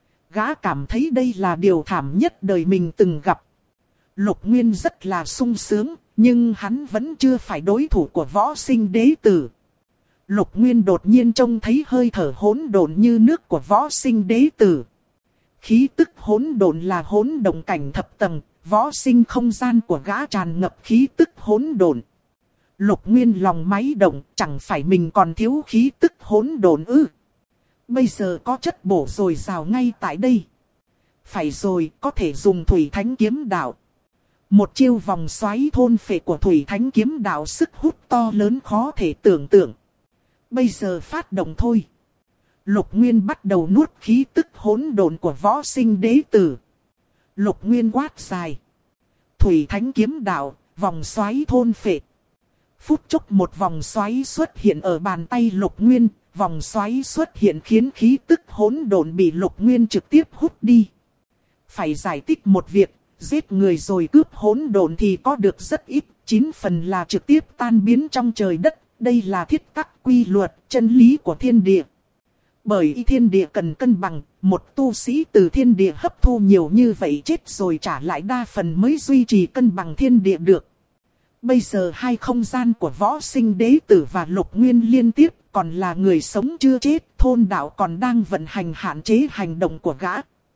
Gã cảm thấy đây là điều thảm nhất đời mình từng gặp. Lục Nguyên rất là sung sướng, nhưng hắn vẫn chưa phải đối thủ của võ sinh đế tử. Lục Nguyên đột nhiên trông thấy hơi thở hỗn độn như nước của võ sinh đế tử. Khí tức hỗn độn là hỗn động cảnh thập tầng, võ sinh không gian của gã tràn ngập khí tức hỗn độn. Lục Nguyên lòng máy động, chẳng phải mình còn thiếu khí tức hỗn độn ư? Bây giờ có chất bổ dồi dào ngay tại đây. Phải rồi, có thể dùng Thủy Thánh kiếm đạo. Một chiêu vòng xoáy thôn phệ của Thủy Thánh kiếm đạo sức hút to lớn khó thể tưởng tượng. Bây giờ phát động thôi. Lục Nguyên bắt đầu nuốt khí tức hỗn độn của võ sinh đế tử. Lục Nguyên quát dài. Thủy Thánh kiếm đạo, vòng xoáy thôn phệ. Phút chốc một vòng xoáy xuất hiện ở bàn tay Lục Nguyên. Vòng xoáy xuất hiện khiến khí tức hỗn độn bị Lục Nguyên trực tiếp hút đi. Phải giải thích một việc, giết người rồi cướp hỗn độn thì có được rất ít, 9 phần là trực tiếp tan biến trong trời đất. Đây là thiết tắc quy luật, chân lý của thiên địa. Bởi thiên địa cần cân bằng, một tu sĩ từ thiên địa hấp thu nhiều như vậy chết rồi trả lại đa phần mới duy trì cân bằng thiên địa được. Bây giờ hai không gian của võ sinh đế tử và Lục Nguyên liên tiếp, còn là người sống chưa chết, thôn đạo còn đang vận hành hạn chế hành động của gã.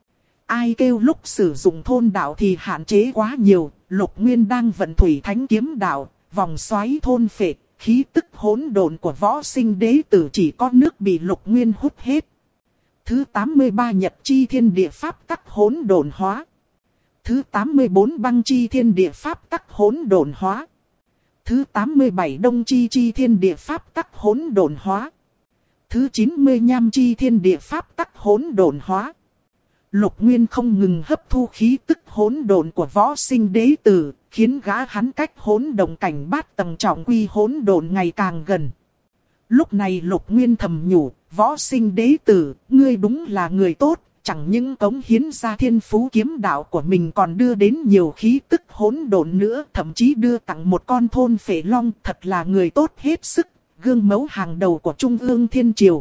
Ai kêu lúc sử dụng thôn đạo thì hạn chế quá nhiều, Lục Nguyên đang vận thủy thánh kiếm đạo, vòng xoáy thôn phệ, khí tức hỗn độn của võ sinh đế tử chỉ có nước bị Lục Nguyên hút hết. Thứ 83 Nhật chi thiên địa pháp tắc hỗn độn hóa. Thứ 84 Băng chi thiên địa pháp tắc hỗn độn hóa. Thứ 87 Đông chi chi thiên địa pháp tắc hỗn độn hóa. Thứ 90 Nham chi thiên địa pháp tắc hỗn độn hóa. Lục Nguyên không ngừng hấp thu khí tức hỗn độn của võ sinh đế tử, khiến gã hắn cách hỗn động cảnh bát tầng trọng quy hỗn độn ngày càng gần. Lúc này Lục Nguyên thầm nhủ, võ sinh đế tử, ngươi đúng là người tốt, chẳng những cống hiến ra thiên phú kiếm đạo của mình còn đưa đến nhiều khí tức hỗn độn nữa, thậm chí đưa tặng một con thôn phệ long, thật là người tốt hết sức, gương mẫu hàng đầu của Trung ương Thiên Triều.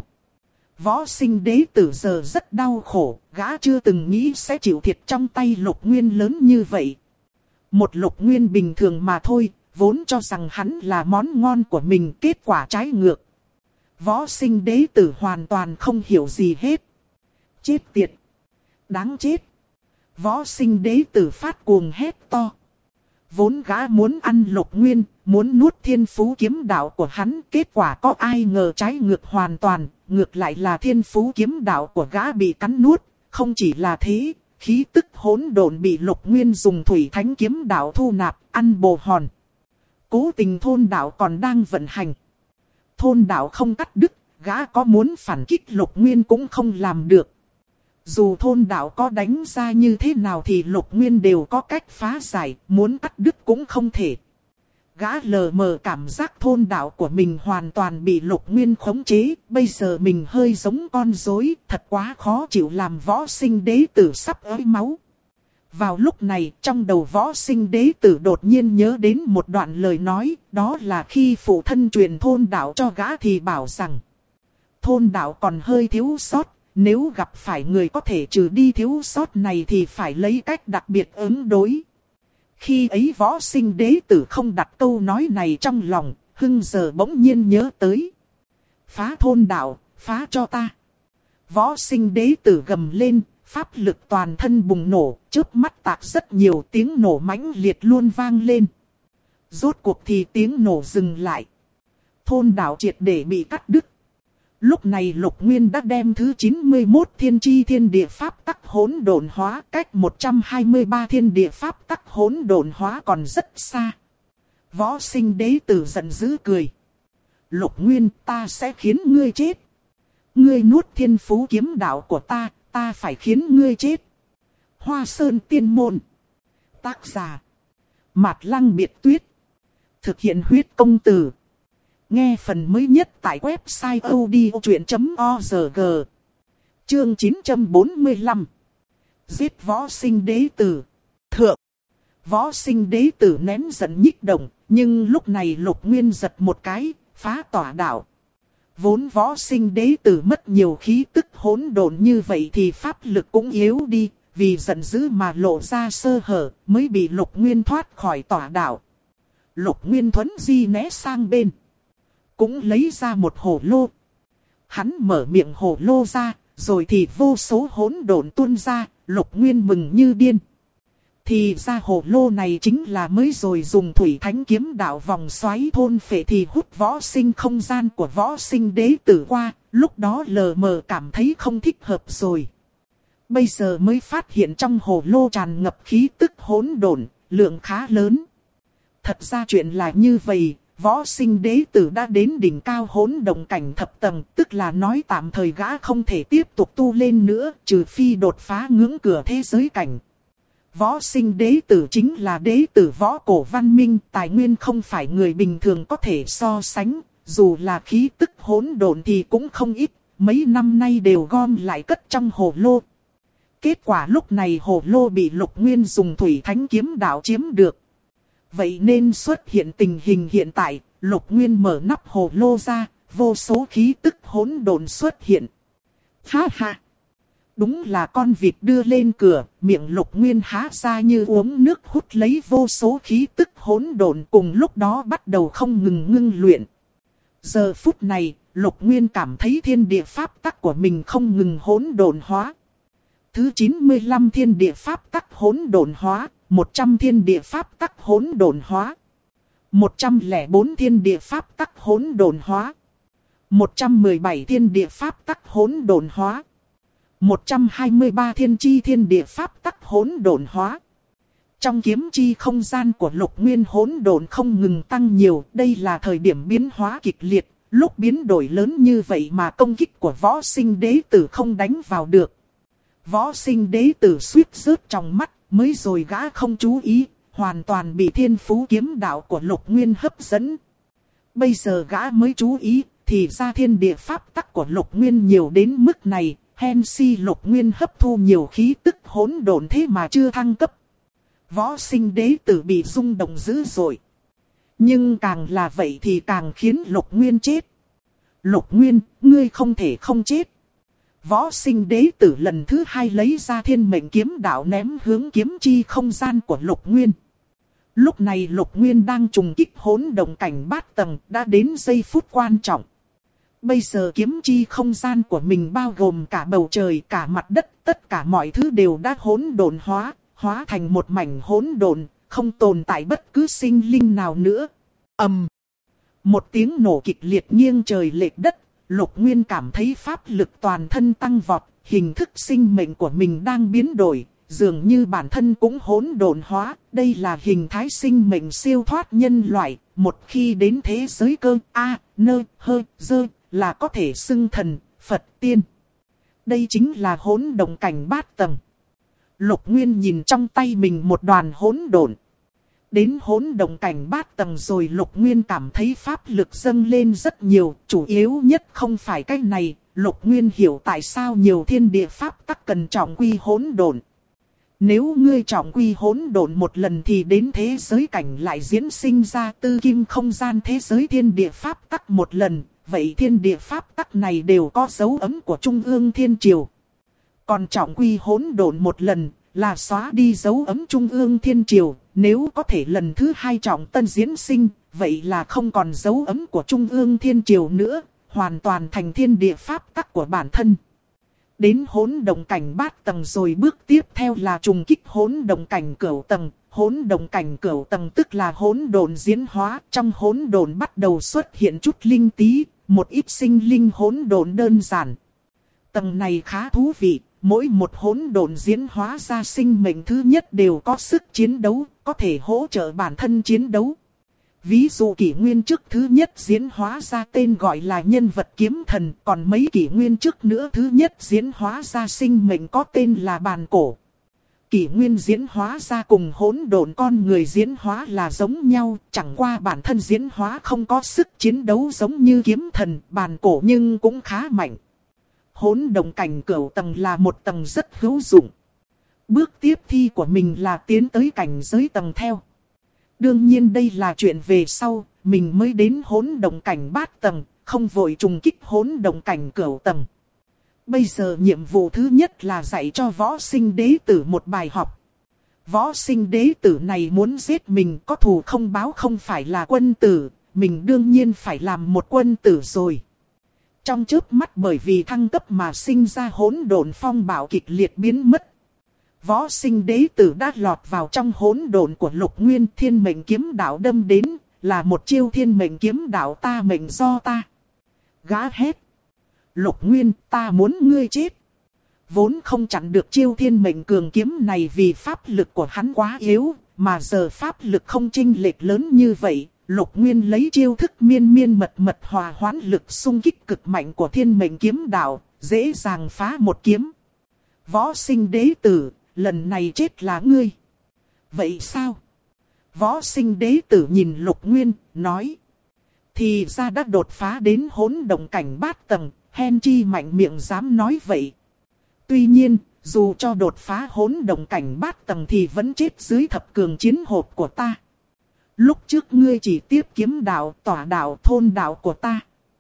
Võ sinh đế tử giờ rất đau khổ, gã chưa từng nghĩ sẽ chịu thiệt trong tay Lục Nguyên lớn như vậy. Một Lục Nguyên bình thường mà thôi, vốn cho rằng hắn là món ngon của mình, kết quả trái ngược. Võ sinh đế tử hoàn toàn không hiểu gì hết. Chết tiệt! Đáng chết! Võ sinh đế tử phát cuồng hét to. Vốn gã muốn ăn Lục Nguyên, muốn nuốt thiên phú kiếm đạo của hắn, kết quả có ai ngờ trái ngược hoàn toàn, ngược lại là thiên phú kiếm đạo của gã bị cắn nuốt. Không chỉ là thế, khí tức hỗn độn bị Lục Nguyên dùng thủy thánh kiếm đạo thu nạp, ăn bồ hòn. Cố tình thôn đạo còn đang vận hành. Thôn đạo không cắt đứt, gã có muốn phản kích Lục Nguyên cũng không làm được. Dù thôn đạo có đánh ra như thế nào thì Lục Nguyên đều có cách phá giải, muốn cắt đứt cũng không thể. Gã lờ mờ cảm giác thôn đạo của mình hoàn toàn bị Lục Nguyên khống chế, bây giờ mình hơi giống con rối, thật quá khó chịu làm võ sinh đế tử sắp ới máu. Vào lúc này, trong đầu võ sinh đế tử đột nhiên nhớ đến một đoạn lời nói, đó là khi phụ thân truyền thôn đạo cho gã thì bảo rằng thôn đạo còn hơi thiếu sót, nếu gặp phải người có thể trừ đi thiếu sót này thì phải lấy cách đặc biệt ứng đối. Khi ấy võ sinh đế tử không đặt câu nói này trong lòng, hưng giờ bỗng nhiên nhớ tới. Phá thôn đạo, phá cho ta. Võ sinh đế tử gầm lên, pháp lực toàn thân bùng nổ, chớp mắt tạc rất nhiều tiếng nổ mãnh liệt luôn vang lên. Rốt cuộc thì tiếng nổ dừng lại. Thôn đạo triệt để bị cắt đứt. Lúc này Lục Nguyên đã đem thứ 91 thiên chi thiên địa pháp tắc hỗn độn hóa, cách 123 thiên địa pháp tắc hỗn độn hóa còn rất xa. Võ sinh đế tử giận dữ cười. Lục Nguyên, ta sẽ khiến ngươi chết. Ngươi nuốt thiên phú kiếm đạo của ta, ta phải khiến ngươi chết. Hoa Sơn Tiên Môn. Tác giả Mạt Lăng Biệt Tuyết. Thực hiện huyết công từ. Nghe phần mới nhất tại website odchuyện.org. Chương 945. Giết võ sinh đế tử. Thượng. Võ sinh đế tử nén giận nhích động, nhưng lúc này Lục Nguyên giật một cái, phá tỏa đạo. Vốn võ sinh đế tử mất nhiều khí tức hỗn độn như vậy thì pháp lực cũng yếu đi, vì giận dữ mà lộ ra sơ hở, mới bị Lục Nguyên thoát khỏi tỏa đạo. Lục Nguyên thuấn di né sang bên. Cũng lấy ra một hồ lô. Hắn mở miệng hồ lô ra, rồi thì vô số hỗn độn tuôn ra, Lục Nguyên mừng như điên. Thì ra hồ lô này chính là mới rồi dùng thủy thánh kiếm đạo vòng xoáy thôn phệ thì hút võ sinh không gian của võ sinh đế tử qua, lúc đó lờ mờ cảm thấy không thích hợp rồi. Bây giờ mới phát hiện trong hồ lô tràn ngập khí tức hỗn độn, lượng khá lớn. Thật ra chuyện là như vậy. Võ sinh đế tử đã đến đỉnh cao hỗn động cảnh thập tầng, tức là nói tạm thời gã không thể tiếp tục tu lên nữa, trừ phi đột phá ngưỡng cửa thế giới cảnh. Võ sinh đế tử chính là đế tử võ cổ văn minh, tài nguyên không phải người bình thường có thể so sánh, dù là khí tức hỗn độn thì cũng không ít, mấy năm nay đều gom lại cất trong hồ lô. Kết quả lúc này hồ lô bị Lục Nguyên dùng thủy thánh kiếm đạo chiếm được. Vậy nên xuất hiện tình hình hiện tại, Lục Nguyên mở nắp hồ lô ra, vô số khí tức hỗn độn xuất hiện. Ha ha. Đúng là con vịt đưa lên cửa, miệng Lục Nguyên há ra như uống nước hút lấy vô số khí tức hỗn độn, cùng lúc đó bắt đầu không ngừng ngưng luyện. Giờ phút này, Lục Nguyên cảm thấy thiên địa pháp tắc của mình không ngừng hỗn độn hóa. Thứ 95 thiên địa pháp tắc hỗn độn hóa, 100 thiên địa pháp tắc hỗn độn hóa, 104 thiên địa pháp tắc hỗn độn hóa, 117 thiên địa pháp tắc hỗn độn hóa, 123 thiên chi thiên địa pháp tắc hỗn độn hóa. Trong kiếm chi không gian của Lục Nguyên hỗn độn không ngừng tăng nhiều, đây là thời điểm biến hóa kịch liệt, lúc biến đổi lớn như vậy mà công kích của Võ Sinh Đế Tử không đánh vào được. Võ Sinh Đế Tử suýt rớt trong mắt, mới rồi gã không chú ý, hoàn toàn bị thiên phú kiếm đạo của Lục Nguyên hấp dẫn. Bây giờ gã mới chú ý, thì ra thiên địa pháp tắc của Lục Nguyên nhiều đến mức này, hèn si Lục Nguyên hấp thu nhiều khí tức hỗn độn thế mà chưa thăng cấp. Võ Sinh Đế Tử bị rung động dữ dội. Nhưng càng là vậy thì càng khiến Lục Nguyên chết. Lục Nguyên, ngươi không thể không chết. Võ Sinh Đế Tử lần thứ hai lấy ra thiên mệnh kiếm đạo ném hướng kiếm chi không gian của Lục Nguyên. Lúc này Lục Nguyên đang trùng kích hỗn động cảnh bát tầng, đã đến giây phút quan trọng. Bây giờ kiếm chi không gian của mình bao gồm cả bầu trời, cả mặt đất, tất cả mọi thứ đều đã hỗn độn hóa, hóa thành một mảnh hỗn độn, không tồn tại bất cứ sinh linh nào nữa. Ầm. Một tiếng nổ kịch liệt nghiêng trời lệch đất, Lục Nguyên cảm thấy pháp lực toàn thân tăng vọt, hình thức sinh mệnh của mình đang biến đổi, dường như bản thân cũng hỗn độn hóa, đây là hình thái sinh mệnh siêu thoát nhân loại, một khi đến thế giới cơ A, nơ, hơ, dơ, là có thể xưng thần, Phật tiên. Đây chính là hỗn động cảnh bát tầng. Lục Nguyên nhìn trong tay mình một đoàn hỗn độn. Đến hỗn động cảnh bát tầng rồi Lục Nguyên cảm thấy pháp lực dâng lên rất nhiều, chủ yếu nhất không phải cái này, Lục Nguyên hiểu tại sao nhiều thiên địa pháp tắc cần trọng quy hỗn độn. Nếu ngươi trọng quy hỗn độn một lần thì đến thế giới cảnh lại diễn sinh ra tư kim không gian thế giới thiên địa pháp tắc một lần, vậy thiên địa pháp tắc này đều có dấu ấn của Trung ương Thiên Triều. Còn trọng quy hỗn độn một lần là xóa đi dấu ấn Trung ương Thiên Triều, nếu có thể lần thứ hai trọng tân diễn sinh, vậy là không còn dấu ấn của Trung ương Thiên Triều nữa, hoàn toàn thành thiên địa pháp tắc của bản thân. Đến hỗn động cảnh bát tầng rồi bước tiếp theo là trùng kích hỗn động cảnh cửu tầng. Hỗn động cảnh cửu tầng tức là hỗn độn diễn hóa, trong hỗn độn bắt đầu xuất hiện chút linh tí, một ít sinh linh hỗn độn đơn giản. Tầng này khá thú vị, mỗi một hỗn độn diễn hóa ra sinh mệnh thứ nhất đều có sức chiến đấu, có thể hỗ trợ bản thân chiến đấu. Ví dụ kỷ nguyên trước thứ nhất diễn hóa ra tên gọi là nhân vật kiếm thần, còn mấy kỷ nguyên trước nữa thứ nhất diễn hóa ra sinh mệnh có tên là bàn cổ. Kỷ nguyên diễn hóa ra cùng hỗn độn con người diễn hóa là giống nhau, chẳng qua bản thân diễn hóa không có sức chiến đấu giống như kiếm thần, bàn cổ nhưng cũng khá mạnh. Hỗn động cảnh cửu tầng là một tầng rất hữu dụng. Bước tiếp thi của mình là tiến tới cảnh giới tầng theo. Đương nhiên đây là chuyện về sau, mình mới đến hỗn động cảnh bát tầng, không vội trùng kích hỗn động cảnh cửu tầng. Bây giờ nhiệm vụ thứ nhất là dạy cho Võ Sinh Đế Tử một bài học. Võ Sinh Đế Tử này muốn giết mình, có thù không báo, không phải là quân tử, mình đương nhiên phải làm một quân tử rồi. Trong chớp mắt bởi vì thăng cấp mà sinh ra hỗn độn phong bạo kịch liệt biến mất. Võ Sinh Đế Tử đã lọt vào trong hỗn độn của Lục Nguyên, thiên mệnh kiếm đạo đâm đến, là một chiêu thiên mệnh kiếm đạo ta mệnh do ta. Gã hét. Lục Nguyên, ta muốn ngươi chết. Vốn không chặn được chiêu thiên mệnh cường kiếm này vì pháp lực của hắn quá yếu, mà giờ pháp lực không chênh lệch lớn như vậy. Lục Nguyên lấy chiêu thức miên miên mật mật hòa hoãn lực xung kích cực mạnh của thiên mệnh kiếm đạo, dễ dàng phá một kiếm. Võ Sinh Đế Tử, lần này chết là ngươi. Vậy sao? Võ Sinh Đế Tử nhìn Lục Nguyên, nói. Thì ra đã đột phá đến hỗn động cảnh bát tầng, hèn chi mạnh miệng dám nói vậy. Tuy nhiên, dù cho đột phá hỗn động cảnh bát tầng thì vẫn chết dưới thập cường chiến hộp của ta. Lúc trước ngươi chỉ tiếp kiếm đạo, tỏa đạo, thôn đạo của ta.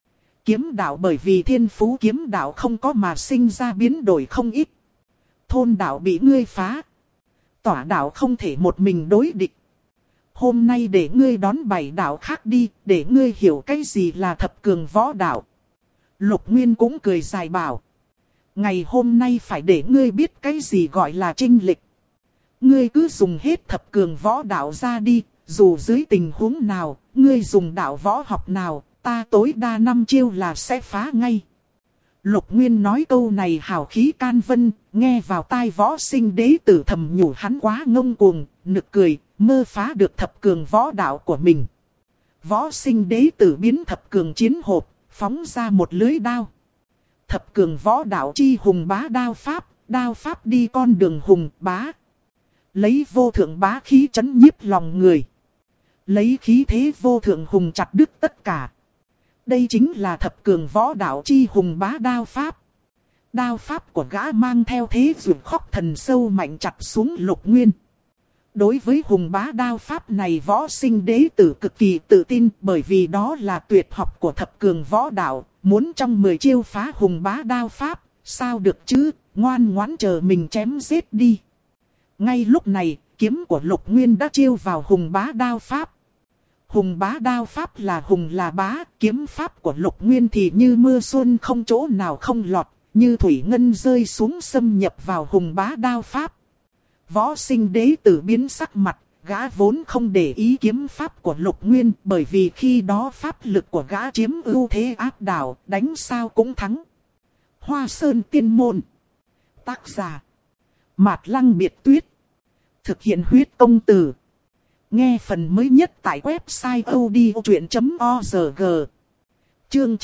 kiếm đạo bởi vì thiên phú kiếm đạo không có mà sinh ra biến đổi không ít. Thôn đạo bị ngươi phá. Tỏa đạo không thể một mình đối địch. Hôm nay để ngươi đón 7 đạo khác đi, để ngươi hiểu cái gì là thập cường võ đạo. Lục Nguyên cũng cười dài bảo. Ngày hôm nay phải để ngươi biết cái gì gọi là chinh lịch. Ngươi cứ dùng hết thập cường võ đạo ra đi, dù dưới tình huống nào, ngươi dùng đạo võ học nào, ta tối đa 5 chiêu là sẽ phá ngay. Lục Nguyên nói câu này hào khí can vân, nghe vào tai Võ Sinh đế tử thầm nhủ hắn quá ngông cuồng, nực cười, mơ phá được thập cường võ đạo của mình. Võ Sinh đế tử biến thập cường chiến hộp, phóng ra một lưới đao. Thập cường võ đạo chi hùng bá đao pháp đi con đường hùng bá. Lấy vô thượng bá khí chấn nhiếp lòng người. Lấy khí thế vô thượng hùng chặt đứt tất cả. Đây chính là thập cường võ đạo chi hùng bá đao pháp. Đao pháp của gã mang theo thế dược khóc thần sâu mạnh chặt xuống Lục Nguyên. Đối với hùng bá đao pháp này Võ Sinh đế tử cực kỳ tự tin bởi vì đó là tuyệt học của thập cường võ đạo. Muốn trong 10 chiêu phá hùng bá đao pháp, sao được chứ, ngoan ngoãn chờ mình chém giết đi. Ngay lúc này, kiếm của Lục Nguyên đã chiêu vào hùng bá đao pháp. Hùng bá đao pháp là hùng là bá, kiếm pháp của Lục Nguyên thì như mưa xuân không chỗ nào không lọt, như thủy ngân rơi xuống xâm nhập vào hùng bá đao pháp. Võ Sinh đế tử biến sắc mặt, gã vốn không để ý kiếm pháp của Lục Nguyên bởi vì khi đó pháp lực của gã chiếm ưu thế áp đảo, đánh sao cũng thắng. Hoa Sơn Tiên Môn. Tác giả Mạt Lăng Biệt Tuyết. Thực hiện huyết công từ. Nghe phần mới nhất tại website odchuyện.org. Chương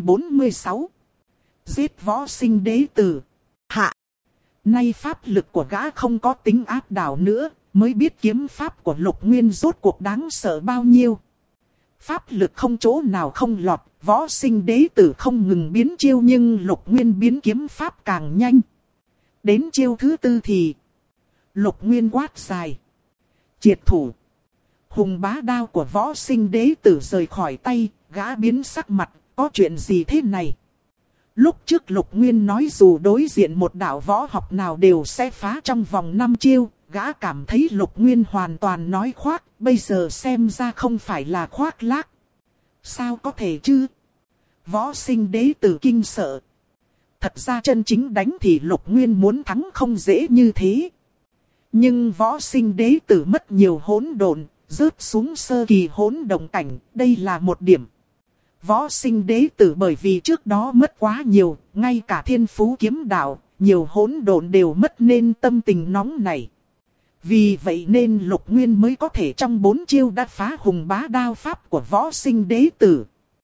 946. Giết Võ Sinh đế tử. Hạ. Nay pháp lực của gã không có tính áp đảo nữa, mới biết kiếm pháp của Lục Nguyên rốt cuộc đáng sợ bao nhiêu. Pháp lực không chỗ nào không lọt, Võ Sinh đế tử không ngừng biến chiêu nhưng Lục Nguyên biến kiếm pháp càng nhanh. Đến chiêu thứ 4 thì Lục Nguyên quát dài. Triệt thủ. Hùng bá đao của Võ Sinh đế tử rời khỏi tay, gã biến sắc mặt, có chuyện gì thế này? Lúc trước Lục Nguyên nói dù đối diện một đạo võ học nào đều sẽ phá trong vòng 5 chiêu, gã cảm thấy Lục Nguyên hoàn toàn nói khoác, bây giờ xem ra không phải là khoác lác. Sao có thể chứ? Võ Sinh đế tử kinh sợ. Thật ra chân chính đánh thì Lục Nguyên muốn thắng không dễ như thế. Nhưng Võ Sinh đế tử mất nhiều hỗn độn, rớt xuống sơ kỳ hỗn động cảnh, đây là một điểm. Võ Sinh đế tử bởi vì trước đó mất quá nhiều, ngay cả thiên phú kiếm đạo, nhiều hỗn độn đều mất nên tâm tình nóng này. Vì vậy nên Lục Nguyên mới có thể trong 4 chiêu đã phá hùng bá đao pháp của Võ Sinh đế tử.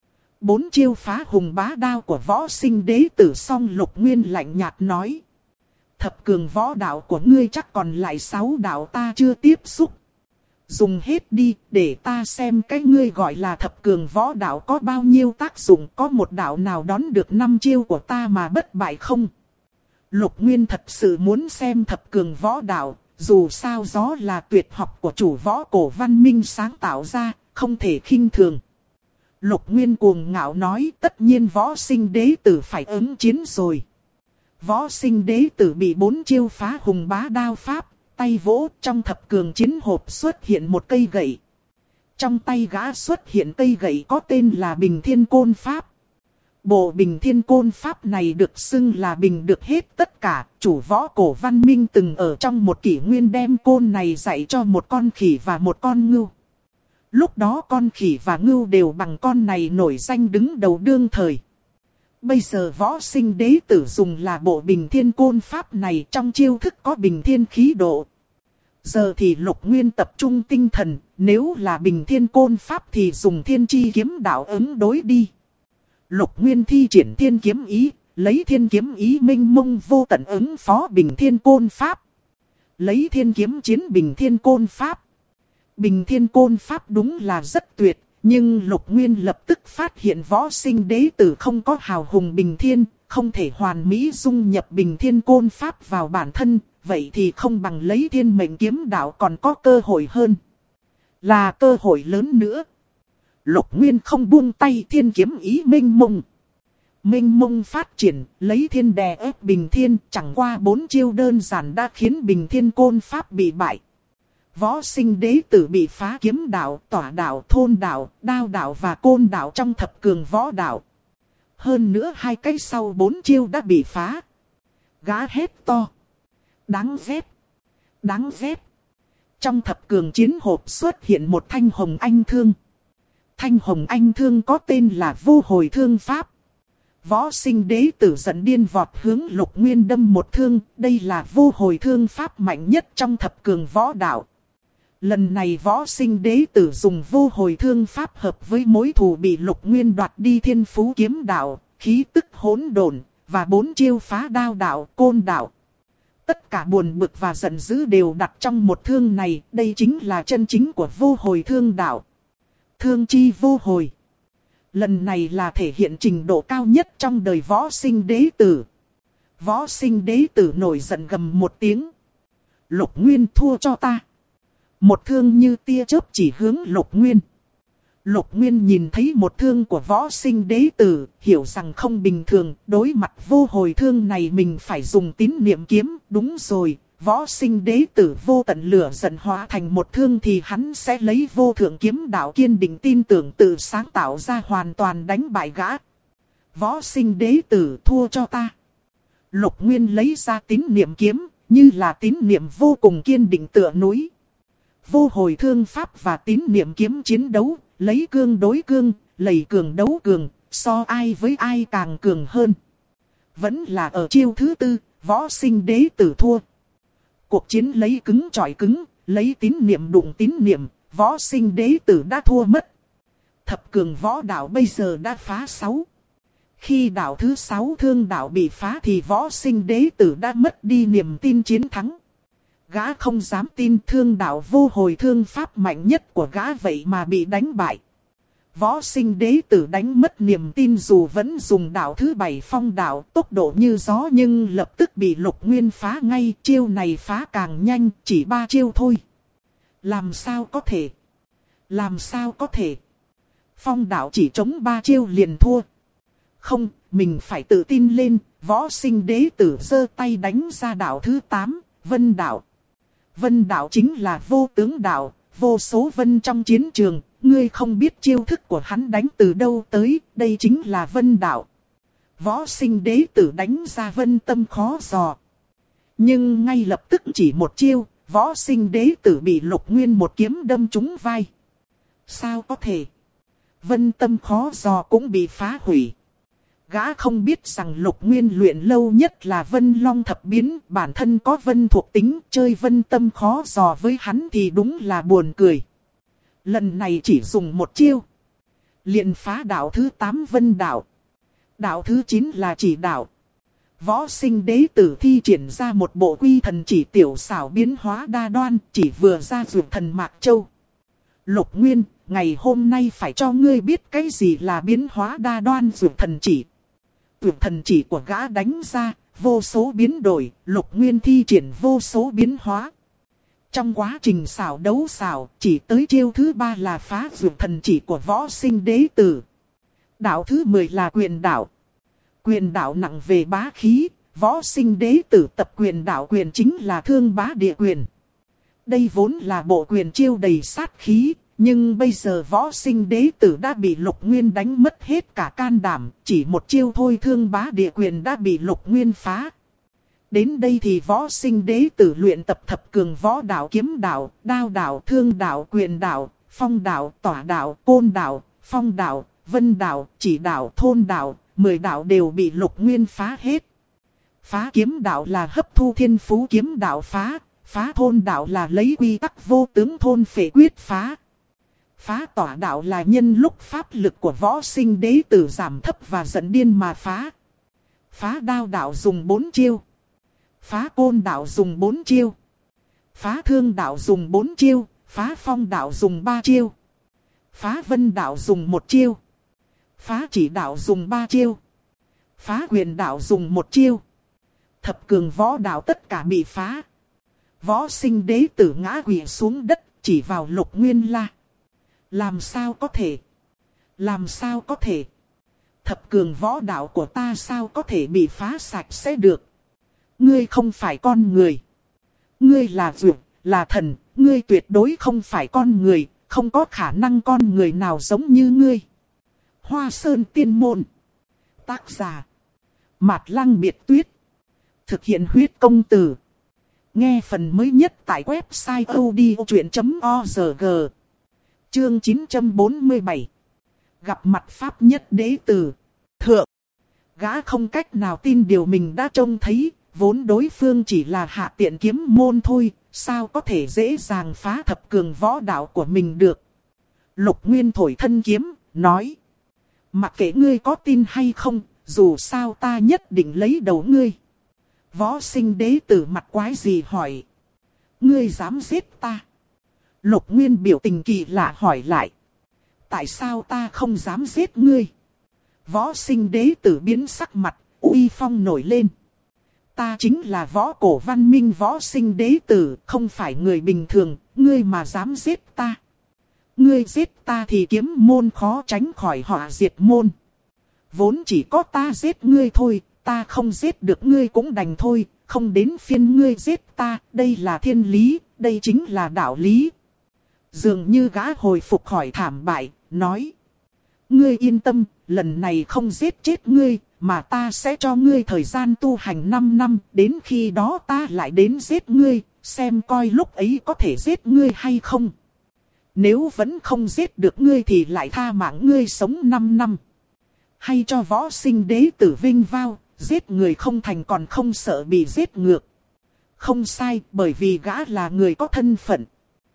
4 chiêu phá hùng bá đao của Võ Sinh đế tử xong Lục Nguyên lạnh nhạt nói. Thập cường võ đạo của ngươi chắc còn lại 6 đạo ta chưa tiếp xúc. Dùng hết đi để ta xem cái ngươi gọi là thập cường võ đạo có bao nhiêu tác dụng, có một đạo nào đón được 5 chiêu của ta mà bất bại không? Lục Nguyên thật sự muốn xem thập cường võ đạo, dù sao gió là tuyệt học của chủ võ cổ văn minh sáng tạo ra, không thể khinh thường. Lục Nguyên cuồng ngạo nói tất nhiên Võ Sinh đế tử phải ứng chiến rồi. Võ Sinh đế tử bị 4 chiêu phá hùng bá đao pháp, tay vỗ trong thập cường chiến hộp xuất hiện một cây gậy. Trong tay gã xuất hiện cây gậy có tên là Bình Thiên Côn Pháp. Bộ Bình Thiên Côn Pháp này được xưng là bình được hết tất cả. Chủ võ cổ văn minh từng ở trong một kỷ nguyên đem côn này dạy cho một con khỉ và một con ngưu. Lúc đó con khỉ và ngưu đều bằng con này nổi danh đứng đầu đương thời. Bây giờ Võ Sinh đế tử dùng là bộ Bình Thiên Côn Pháp này, trong chiêu thức có bình thiên khí độ. Giờ thì Lục Nguyên tập trung tinh thần, nếu là Bình Thiên Côn Pháp thì dùng Thiên Chi kiếm đạo ứng đối đi. Lục Nguyên thi triển Thiên Kiếm Ý, lấy Thiên Kiếm Ý minh mông vô tận ứng phó Bình Thiên Côn Pháp. Lấy Thiên Kiếm chiến Bình Thiên Côn Pháp. Bình Thiên Côn Pháp đúng là rất tuyệt. Nhưng Lục Nguyên lập tức phát hiện Võ Sinh đế tử không có hào hùng bình thiên, không thể hoàn mỹ dung nhập Bình Thiên Côn Pháp vào bản thân, vậy thì không bằng lấy Thiên Mệnh kiếm đạo còn có cơ hội hơn. Là cơ hội lớn nữa. Lục Nguyên không buông tay Thiên Kiếm Ý minh mông. mênh mông phát triển, lấy thiên đè ép Bình Thiên, chẳng qua 4 chiêu đơn giản đã khiến Bình Thiên côn pháp bị bại. Võ sinh đế tử bị phá kiếm đạo, tỏa đạo, thôn đạo, đao đạo và côn đạo trong thập cường võ đạo. Hơn nữa 2 cái sau 4 chiêu đã bị phá. Gã hét to. Đáng ghét. Đáng ghét. Trong thập cường chiến hộp xuất hiện một thanh hồng anh thương. Thanh hồng anh thương có tên là vô hồi thương pháp. Võ sinh đế tử giận điên vọt hướng Lục Nguyên đâm một thương. Đây là vô hồi thương pháp mạnh nhất trong thập cường võ đạo. Lần này võ sinh đế tử dùng vô hồi thương pháp hợp với mối thù bị Lục Nguyên đoạt đi thiên phú kiếm đạo, khí tức hỗn độn và 4 chiêu phá đao đạo, côn đạo. Tất cả buồn bực và giận dữ đều đặt trong một thương này, đây chính là chân chính của vô hồi thương đạo. Thương chi vô hồi. Lần này là thể hiện trình độ cao nhất trong đời võ sinh đế tử. Võ sinh đế tử nổi giận gầm một tiếng. Lục Nguyên thua cho ta. Một thương như tia chớp chỉ hướng Lục Nguyên. Lục Nguyên nhìn thấy một thương của võ sinh đế tử, hiểu rằng không bình thường, đối mặt vô hồi thương này mình phải dùng tín niệm kiếm, đúng rồi, võ sinh đế tử vô tận lửa giận hóa thành một thương thì hắn sẽ lấy vô thượng kiếm đạo kiên định tin tưởng tự sáng tạo ra hoàn toàn đánh bại gã. Võ sinh đế tử thua cho ta. Lục Nguyên lấy ra tín niệm kiếm, như là tín niệm vô cùng kiên định tựa núi. Vô hồi thương pháp và tín niệm kiếm chiến đấu, lấy cương đối cương, lầy cường đấu cường, so ai với ai càng cường hơn. Vẫn là ở chiêu thứ 4, võ sinh đế tử thua. Cuộc chiến lấy cứng chọi cứng, lấy tín niệm đụng tín niệm, võ sinh đế tử đã thua mất. Thập cường võ đạo bây giờ đã phá 6. Khi đạo thứ 6 thương đạo bị phá thì võ sinh đế tử đã mất đi niềm tin chiến thắng. Gã không dám tin thương đạo vô hồi thương pháp mạnh nhất của gã vậy mà bị đánh bại. Võ sinh đế tử đánh mất niềm tin dù vẫn dùng đạo thứ 7 phong đạo tốc độ như gió nhưng lập tức bị Lục Nguyên phá ngay. Chiêu này phá càng nhanh, chỉ 3 chiêu thôi. Làm sao có thể? Làm sao có thể? Phong đạo chỉ chống 3 chiêu liền thua. Không, mình phải tự tin lên. Võ sinh đế tử giơ tay đánh ra đạo thứ 8, vân đạo. Vân đạo chính là vô tướng đạo, vô số vân trong chiến trường, ngươi không biết chiêu thức của hắn đánh từ đâu tới, đây chính là vân đạo. Võ sinh đế tử đánh ra vân tâm khó dò. Nhưng ngay lập tức chỉ một chiêu, võ sinh đế tử bị Lục Nguyên một kiếm đâm trúng vai. Sao có thể? Vân tâm khó dò cũng bị phá hủy. Gã không biết rằng Lục Nguyên luyện lâu nhất là Vân Long thập biến, bản thân có vân thuộc tính, chơi vân tâm khó dò với hắn thì đúng là buồn cười. Lần này chỉ dùng một chiêu, liền phá đạo thứ 8 vân đạo. Đạo thứ 9 là chỉ đạo. Võ sinh đế tử thi triển ra một bộ quy thần chỉ tiểu xảo biến hóa đa đoan, chỉ vừa ra dược thần Mạc Châu. Lục Nguyên, ngày hôm nay phải cho ngươi biết cái gì là biến hóa đa đoan dược thần chỉ. Dược thần chỉ của gã đánh ra, vô số biến đổi, Lục Nguyên thi triển vô số biến hóa. Trong quá trình xảo đấu xảo, chỉ tới chiêu thứ 3 là phá dược thần chỉ của võ sinh đế tử. Đạo thứ 10 là quyền đạo. Quyền đạo nặng về bá khí, võ sinh đế tử tập quyền đạo quyền chính là thương bá địa quyền. Đây vốn là bộ quyền chiêu đầy sát khí, nhưng bây giờ võ sinh đế tử đã bị Lục Nguyên đánh mất hết cả can đảm, chỉ một chiêu thôi thương bá địa quyền đã bị Lục Nguyên phá. Đến đây thì võ sinh đế tử luyện tập thập cường võ đạo kiếm đạo, đao đạo, thương đạo, quyền đạo, phong đạo, tỏa đạo, côn đạo, phong đạo, vân đạo, chỉ đạo, thôn đạo, 10 đạo đều bị Lục Nguyên phá hết. Phá kiếm đạo là hấp thu thiên phú kiếm đạo phá, phá thôn đạo là lấy quy tắc vô tướng thôn phệ quyết phá. Phá tỏa đạo là nhân lúc pháp lực của võ sinh đế tử giảm thấp và giận điên mà phá. Phá đao đạo dùng 4 chiêu. Phá côn đạo dùng 4 chiêu. Phá thương đạo dùng 4 chiêu. Phá phong đạo dùng 3 chiêu. Phá vân đạo dùng 1 chiêu. Phá chỉ đạo dùng 3 chiêu. Phá quyền đạo dùng 1 chiêu. Thập cường võ đạo tất cả bị phá. Võ sinh đế tử ngã quỵ xuống đất, chỉ vào Lục Nguyên la. Làm sao có thể? Làm sao có thể? thập cường võ đạo của ta sao có thể bị phá sạch sẽ được. Ngươi không phải con người. Ngươi là dược, là thần, ngươi tuyệt đối không phải con người, không có khả năng con người nào giống như ngươi. Hoa Sơn Tiên Môn. Tác giả. Mạt Lăng Biệt Tuyết. Thực hiện huyết công từ. Nghe phần mới nhất tại website odchuyện.org. Chương 947. Gặp mặt Pháp Nhất Đế Tử. Thượng. Gã không cách nào tin điều mình đã trông thấy, vốn đối phương chỉ là hạ tiện kiếm môn thôi, sao có thể dễ dàng phá thập cường võ đạo của mình được. Lục Nguyên thổi thân kiếm, nói. Mặc kệ ngươi có tin hay không, dù sao ta nhất định lấy đầu ngươi. Võ Sinh Đế Tử mặt quái gì hỏi. Ngươi dám giết ta? Lục Nguyên biểu tình kỳ lạ hỏi lại. Tại sao ta không dám giết ngươi? Võ Sinh Đế Tử biến sắc mặt, uy phong nổi lên. Ta chính là võ cổ văn minh Võ Sinh Đế Tử, không phải người bình thường, ngươi mà dám giết ta. Ngươi giết ta thì kiếm môn khó tránh khỏi họa diệt môn. Vốn chỉ có ta giết ngươi thôi, ta không giết được ngươi cũng đành thôi, không đến phiên ngươi giết ta, đây là thiên lý, đây chính là đạo lý. Dường như gã hồi phục khỏi thảm bại, nói. Ngươi yên tâm, lần này không giết chết ngươi, mà ta sẽ cho ngươi thời gian tu hành 5 năm, đến khi đó ta lại đến giết ngươi, xem coi lúc ấy có thể giết ngươi hay không. Nếu vẫn không giết được ngươi thì lại tha mạng ngươi sống 5 năm. Hay cho Võ Sinh Đế Tử vinh vao, giết người không thành còn không sợ bị giết ngược. Không sai, bởi vì gã là người có thân phận.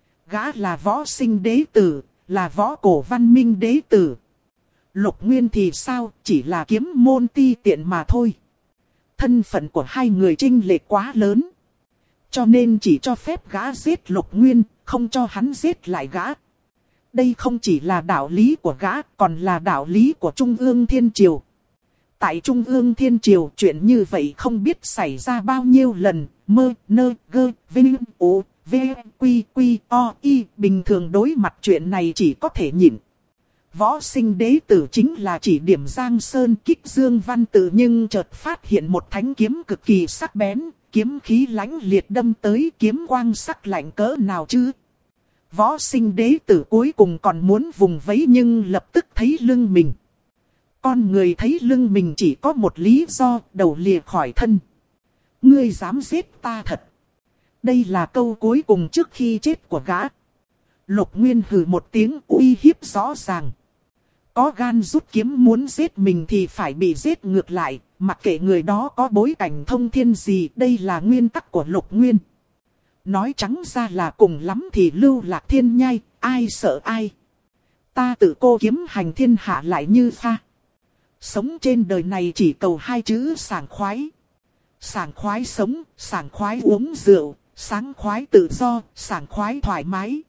Gã là Võ Sinh Đế Tử, là võ cổ văn minh đế tử. Lục Nguyên thì sao, chỉ là kiếm môn ti tiện mà thôi. Thân phận của hai người chênh lệch quá lớn. Cho nên chỉ cho phép gã giết Lục Nguyên, không cho hắn giết lại gã. Đây không chỉ là đạo lý của gã, còn là đạo lý của Trung ương Thiên Triều. Tại Trung ương Thiên Triều, chuyện như vậy không biết xảy ra bao nhiêu lần. Mơ, nơ, gơ, vinh, ố, v, quy, quy, o, y. Bình thường đối mặt chuyện này chỉ có thể nhịn. Võ Sinh Đế Tử chính là chỉ điểm Giang Sơn kích Dương Văn Tự, nhưng chợt phát hiện một thanh kiếm cực kỳ sắc bén, kiếm khí lãnh liệt đâm tới, kiếm quang sắc lạnh cỡ nào chứ. Võ Sinh Đế Tử cuối cùng còn muốn vùng vẫy nhưng lập tức thấy lưng mình. Con người thấy lưng mình chỉ có một lý do, đầu lìa khỏi thân. Ngươi dám giết ta thật. Đây là câu cuối cùng trước khi chết của gã. Lục Nguyên hừ một tiếng uy hiếp rõ ràng. Có gan rút kiếm muốn giết mình thì phải bị giết ngược lại, mặc kệ người đó có bối cảnh thông thiên gì, đây là nguyên tắc của Lục Nguyên. Nói trắng ra là cùng lắm thì lưu lạc thiên nhai, ai sợ ai. Ta tự cô kiếm hành thiên hạ lại như pha. Sống trên đời này chỉ cầu hai chữ sảng khoái. Sảng khoái sống, sảng khoái uống rượu, sảng khoái tự do, sảng khoái thoải mái.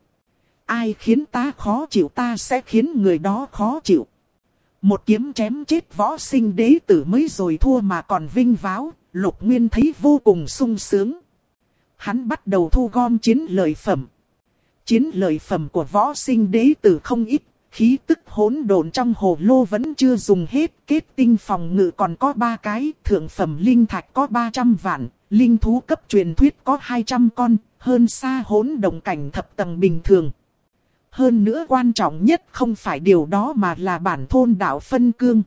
Ai khiến ta khó chịu ta sẽ khiến người đó khó chịu. Một kiếm chém chết Võ Sinh Đế Tử mới rồi thua mà còn vinh váo, Lục Nguyên thấy vô cùng sung sướng. Hắn bắt đầu thu gom chiến lợi phẩm. Chiến lợi phẩm của Võ Sinh Đế Tử không ít, khí tức hỗn độn trong hồ lô vẫn chưa dùng hết, kết tinh phòng ngự còn có 3 cái, thượng phẩm linh thạch có 300 vạn, linh thú cấp truyền thuyết có 200 con, hơn xa hỗn động cảnh thập tầng bình thường. Hơn nữa quan trọng nhất không phải điều đó mà là bản thôn đạo phân cương.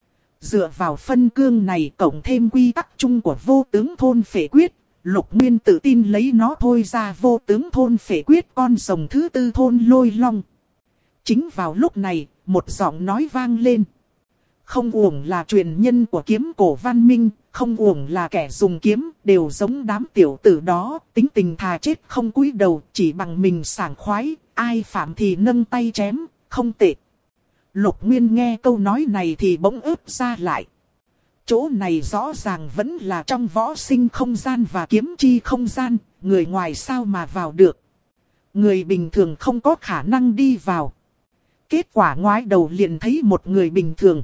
Dựa vào phân cương này cộng thêm quy tắc chung của vô tướng thôn phệ quyết, Lục Nguyên tự tin lấy nó thôi ra vô tướng thôn phệ quyết con rồng thứ 4 thôn Lôi Long. Chính vào lúc này, một giọng nói vang lên. Không uổng là truyền nhân của kiếm cổ văn minh, không uổng là kẻ dùng kiếm, đều giống đám tiểu tử đó, tính tình thà chết không cúi đầu, chỉ bằng mình sảng khoái, ai phạm thì nâng tay chém, không tệ. Lục Nguyên nghe câu nói này thì bỗng ướp ra lại. Chỗ này rõ ràng vẫn là trong võ sinh không gian và kiếm chi không gian, người ngoài sao mà vào được. Người bình thường không có khả năng đi vào. Kết quả ngoái đầu liền thấy một người bình thường.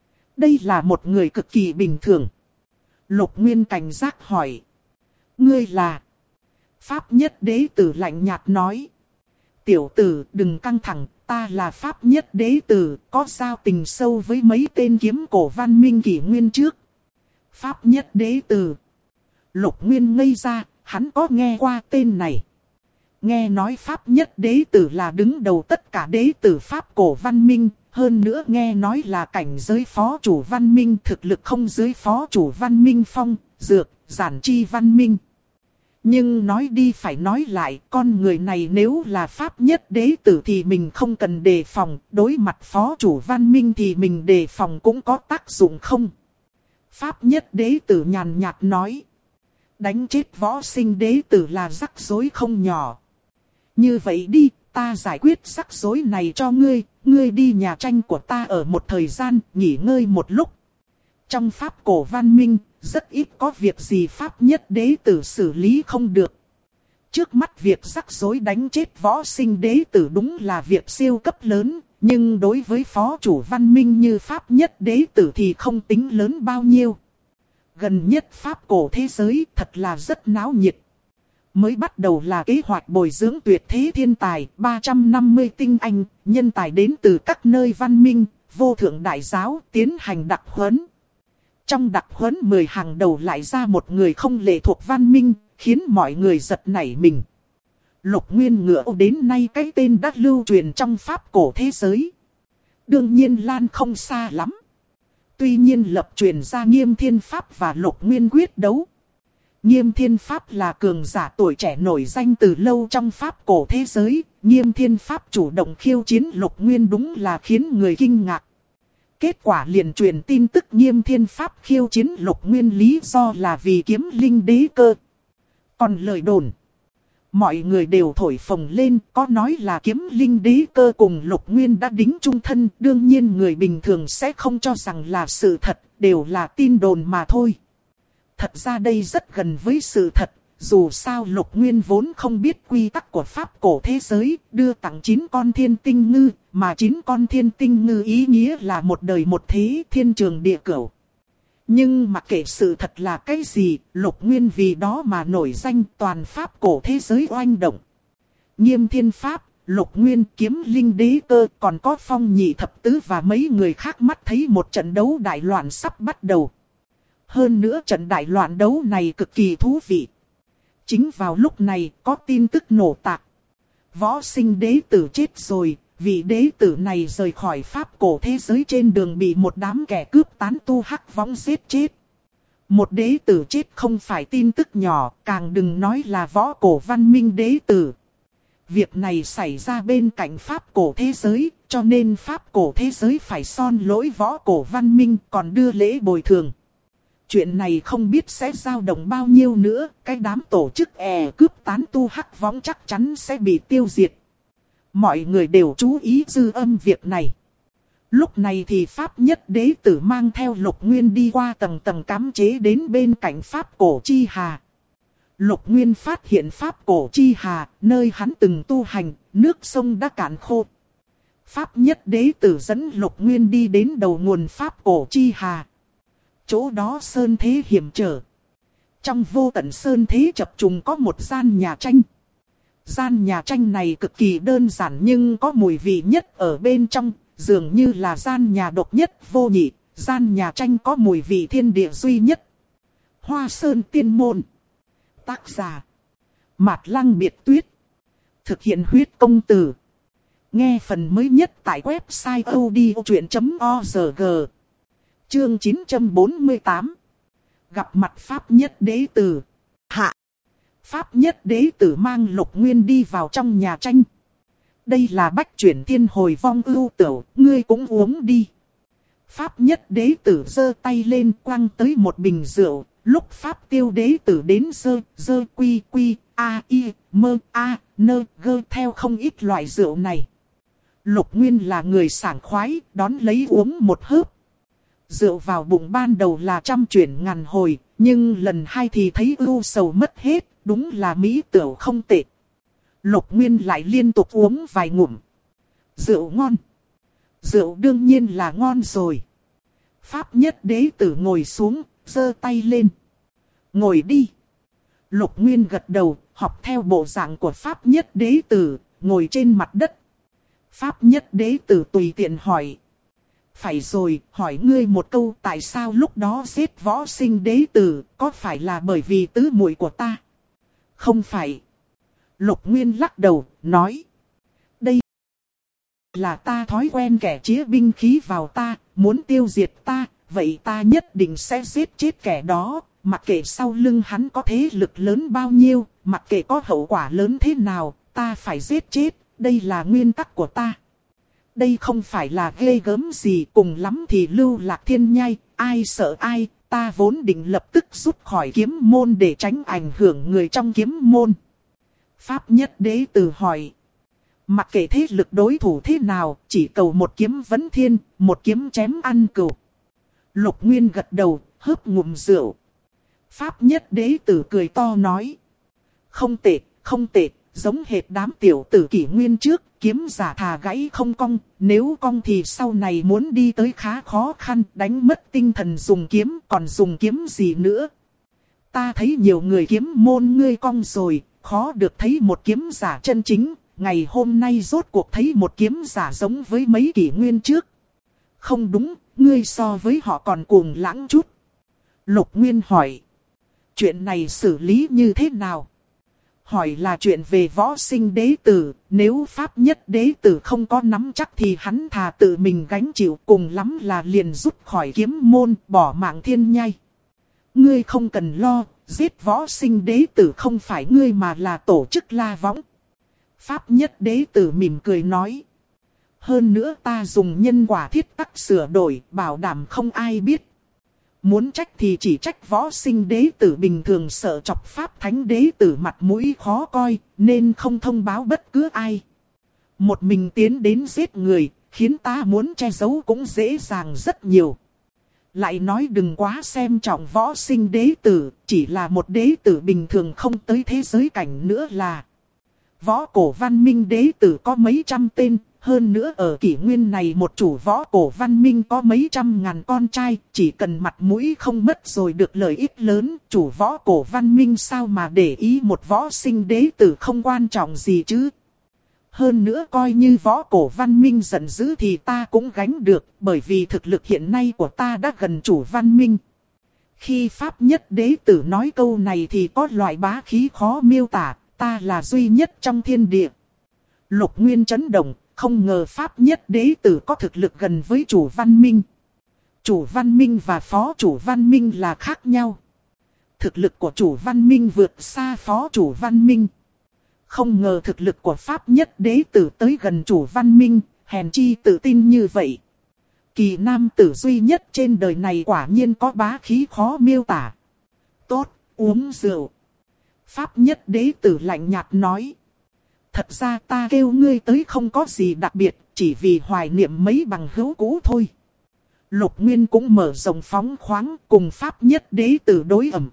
Đây là một người cực kỳ bình thường. Lục Nguyên cảnh giác hỏi. Ngươi là? Pháp Nhất Đế Tử lạnh nhạt nói. Tiểu tử đừng căng thẳng, ta là Pháp Nhất Đế Tử, có giao tình sâu với mấy tên kiếm cổ văn minh kỷ nguyên trước. Pháp Nhất Đế Tử. Lục Nguyên ngây ra, hắn có nghe qua tên này. Nghe nói Pháp Nhất Đế Tử là đứng đầu tất cả đế tử Pháp cổ văn minh, hơn nữa nghe nói là cảnh giới phó chủ văn minh thực lực không dưới phó chủ văn minh phong, dược, giản chi văn minh. Nhưng nói đi phải nói lại, con người này nếu là Pháp Nhất Đế Tử thì mình không cần đề phòng, đối mặt phó chủ văn minh thì mình đề phòng cũng có tác dụng không? Pháp Nhất Đế Tử nhàn nhạt nói. Đánh chết võ sinh đế tử là rắc rối không nhỏ. Như vậy đi, ta giải quyết rắc rối này cho ngươi, ngươi đi nhà tranh của ta ở một thời gian, nghỉ ngơi một lúc. Trong Pháp cổ văn minh, rất ít có việc gì Pháp Nhất Đế Tử xử lý không được. Trước mắt việc rắc rối đánh chết võ sinh đế tử đúng là việc siêu cấp lớn, nhưng đối với phó chủ văn minh như Pháp Nhất Đế Tử thì không tính lớn bao nhiêu. Gần nhất Pháp cổ thế giới thật là rất náo nhiệt. Mới bắt đầu là kế hoạch bồi dưỡng tuyệt thế thiên tài, 350 tinh anh, nhân tài đến từ các nơi văn minh, vô thượng đại giáo, tiến hành đặc huấn. Trong đặc huấn 10 hàng đầu lại ra một người không lệ thuộc văn minh, khiến mọi người giật nảy mình. Lục Nguyên ngựa đến nay cái tên đã lưu truyền trong Pháp cổ thế giới. Đương nhiên lan không xa lắm. Tuy nhiên lập truyền ra Nghiêm Thiên Pháp và Lục Nguyên quyết đấu. Nghiêm Thiên Pháp là cường giả tuổi trẻ nổi danh từ lâu trong Pháp cổ thế giới. Nghiêm Thiên Pháp chủ động khiêu chiến Lục Nguyên đúng là khiến người kinh ngạc. Kết quả liền truyền tin tức Nghiêm Thiên Pháp khiêu chiến Lục Nguyên lý do là vì kiếm linh đế cơ. Còn lời đồn, mọi người đều thổi phồng lên, có nói là kiếm linh đế cơ cùng Lục Nguyên đã đính chung thân. Đương nhiên người bình thường sẽ không cho rằng là sự thật, đều là tin đồn mà thôi. Thật ra đây rất gần với sự thật, dù sao Lục Nguyên vốn không biết quy tắc của Pháp cổ thế giới, đưa tặng 9 con thiên tinh ngư, mà 9 con thiên tinh ngư ý nghĩa là một đời một thế, thiên trường địa cửu. Nhưng mặc kệ sự thật là cái gì, Lục Nguyên vì đó mà nổi danh, toàn Pháp cổ thế giới oanh động. Nghiêm Thiên Pháp, Lục Nguyên, kiếm linh đế cơ, còn có Phong Nhị Thập Tứ và mấy người khác mắt thấy một trận đấu đại loạn sắp bắt đầu. Hơn nữa trận đại loạn đấu này cực kỳ thú vị. Chính vào lúc này có tin tức nổ tạc. Võ sinh đế tử chết rồi, vị đế tử này rời khỏi Pháp cổ thế giới trên đường bị một đám kẻ cướp tán tu hắc võng giết chết. Một đế tử chết không phải tin tức nhỏ, càng đừng nói là võ cổ văn minh đế tử. Việc này xảy ra bên cạnh Pháp cổ thế giới, cho nên Pháp cổ thế giới phải son lỗi võ cổ văn minh còn đưa lễ bồi thường. Chuyện này không biết sẽ dao động bao nhiêu nữa, cái đám tổ chức cướp tán tu hắc võng chắc chắn sẽ bị tiêu diệt. Mọi người đều chú ý dư âm việc này. Lúc này thì Pháp Nhất Đế Tử mang theo Lục Nguyên đi qua tầng tầng cấm chế đến bên cạnh Pháp cổ chi hà. Lục Nguyên phát hiện Pháp cổ chi hà, nơi hắn từng tu hành, nước sông đã cạn khô. Pháp Nhất Đế Tử dẫn Lục Nguyên đi đến đầu nguồn Pháp cổ chi hà. Chỗ đó sơn thế hiểm trở. Trong vô tận sơn thế chập trùng có một gian nhà tranh. Gian nhà tranh này cực kỳ đơn giản nhưng có mùi vị nhất ở bên trong, dường như là gian nhà độc nhất vô nhị, gian nhà tranh có mùi vị thiên địa duy nhất. Hoa Sơn Tiên Môn. Tác giả Mạt Lăng Biệt Tuyết. Thực hiện huyết công từ. Nghe phần mới nhất tại website odchuyện.org. Chương 948. Gặp mặt Pháp Nhất Đế Tử. Hạ. Pháp Nhất Đế Tử mang Lục Nguyên đi vào trong nhà tranh. Đây là bách chuyển thiên hồi vong ưu tửu, ngươi cũng uống đi. Pháp Nhất Đế Tử giơ tay lên quăng tới một bình rượu. Lúc Pháp Tiêu Đế Tử đến giơ quy quy a i mơ a nơ gơ theo không ít loại rượu này. Lục Nguyên là người sảng khoái, đón lấy uống một hớp. Rượu vào bụng ban đầu là trăm chuyển ngàn hồi, nhưng lần hai thì thấy ưu sầu mất hết, đúng là mỹ tửu không tệ. Lục Nguyên lại liên tục uống vài ngụm. Rượu ngon. Rượu đương nhiên là ngon rồi. Pháp Nhất Đế Tử ngồi xuống, giơ tay lên. Ngồi đi. Lục Nguyên gật đầu, học theo bộ dạng của Pháp Nhất Đế Tử, ngồi trên mặt đất. Pháp nhất đế tử tùy tiện hỏi. Phải rồi, hỏi ngươi một câu, tại sao lúc đó giết võ sinh đế tử, có phải là bởi vì tứ muội của ta? Không phải. Lục Nguyên lắc đầu, nói. Đây là ta thói quen kẻ chĩa binh khí vào ta, muốn tiêu diệt ta, vậy ta nhất định sẽ giết chết kẻ đó. Mặc kệ sau lưng hắn có thế lực lớn bao nhiêu, mặc kệ có hậu quả lớn thế nào, ta phải giết chết, đây là nguyên tắc của ta. Đây không phải là ghê gớm gì, cùng lắm thì lưu lạc thiên nhai, ai sợ ai, ta vốn định lập tức rút khỏi kiếm môn để tránh ảnh hưởng người trong kiếm môn. Pháp nhất đế tử hỏi. Mặc kệ thế lực đối thủ thế nào, chỉ cầu một kiếm vấn thiên, một kiếm chém ăn cừu. Lục Nguyên gật đầu, hớp ngụm rượu. Pháp nhất đế tử cười to nói. Không tệ, không tệ, giống hệt đám tiểu tử kỷ nguyên trước, kiếm giả thà gãy không cong, nếu cong thì sau này muốn đi tới khá khó khăn, đánh mất tinh thần dùng kiếm, còn dùng kiếm gì nữa. Ta thấy nhiều người kiếm môn ngươi cong rồi, khó được thấy một kiếm giả chân chính, ngày hôm nay rốt cuộc thấy một kiếm giả giống với mấy kỷ nguyên trước. Không đúng, ngươi so với họ còn cuồng lãng chút. Lục Nguyên hỏi. Chuyện này xử lý như thế nào? Hỏi là chuyện về võ sinh đế tử, nếu pháp nhất đế tử không có nắm chắc thì hắn thà tự mình gánh chịu, cùng lắm là liền rút khỏi kiếm môn, bỏ mạng thiên nhai. Ngươi không cần lo, giết võ sinh đế tử không phải ngươi mà là tổ chức La Võng. Pháp nhất đế tử mỉm cười nói. Hơn nữa ta dùng nhân quả thiết tắc sửa đổi, bảo đảm không ai biết. Muốn trách thì chỉ trách võ sinh đế tử bình thường sợ chọc pháp thánh đế tử mặt mũi khó coi, nên không thông báo bất cứ ai. Một mình tiến đến giết người, khiến ta muốn che giấu cũng dễ dàng rất nhiều. Lại nói đừng quá xem trọng võ sinh đế tử, chỉ là một đế tử bình thường không tới thế giới cảnh nữa là. Võ cổ văn minh đế tử có mấy trăm tên, hơn nữa ở kỷ nguyên này một chủ võ cổ văn minh có mấy trăm ngàn con trai, chỉ cần mặt mũi không mất rồi được lợi ích lớn, chủ võ cổ văn minh sao mà để ý một võ sinh đế tử không quan trọng gì chứ. Hơn nữa coi như võ cổ văn minh giận dữ thì ta cũng gánh được, bởi vì thực lực hiện nay của ta đã gần chủ văn minh. Khi pháp nhất đế tử nói câu này thì có loại bá khí khó miêu tả, ta là duy nhất trong thiên địa. Lục Nguyên chấn động, không ngờ pháp nhất đế tử có thực lực gần với chủ văn minh. Chủ văn minh và phó chủ văn minh là khác nhau. Thực lực của chủ văn minh vượt xa phó chủ văn minh. Không ngờ thực lực của pháp nhất đế tử tới gần chủ văn minh, hèn chi tự tin như vậy. Kỳ nam tử duy nhất trên đời này quả nhiên có bá khí khó miêu tả. Tốt, uống rượu. Pháp nhất đế tử lạnh nhạt nói. Thật ra ta kêu ngươi tới không có gì đặc biệt, chỉ vì hoài niệm mấy bằng hữu cũ thôi. Lục Nguyên cũng mở rộng phóng khoáng cùng pháp nhất đế tử đối ẩm.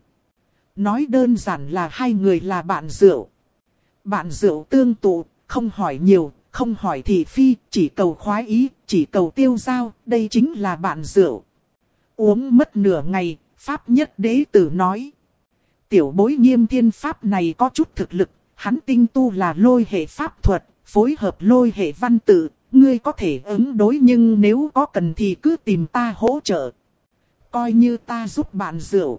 Nói đơn giản là hai người là bạn rượu. Bạn rượu tương tụ, không hỏi nhiều, không hỏi thị phi, chỉ cầu khoái ý, chỉ cầu tiêu dao, đây chính là bạn rượu. Uống mất nửa ngày, pháp nhất đế tử nói. Tiểu bối Nghiêm Thiên pháp này có chút thực lực, hắn tinh tu là lôi hệ pháp thuật, phối hợp lôi hệ văn tự, ngươi có thể ứng đối nhưng nếu có cần thì cứ tìm ta hỗ trợ. Coi như ta giúp bạn rượu.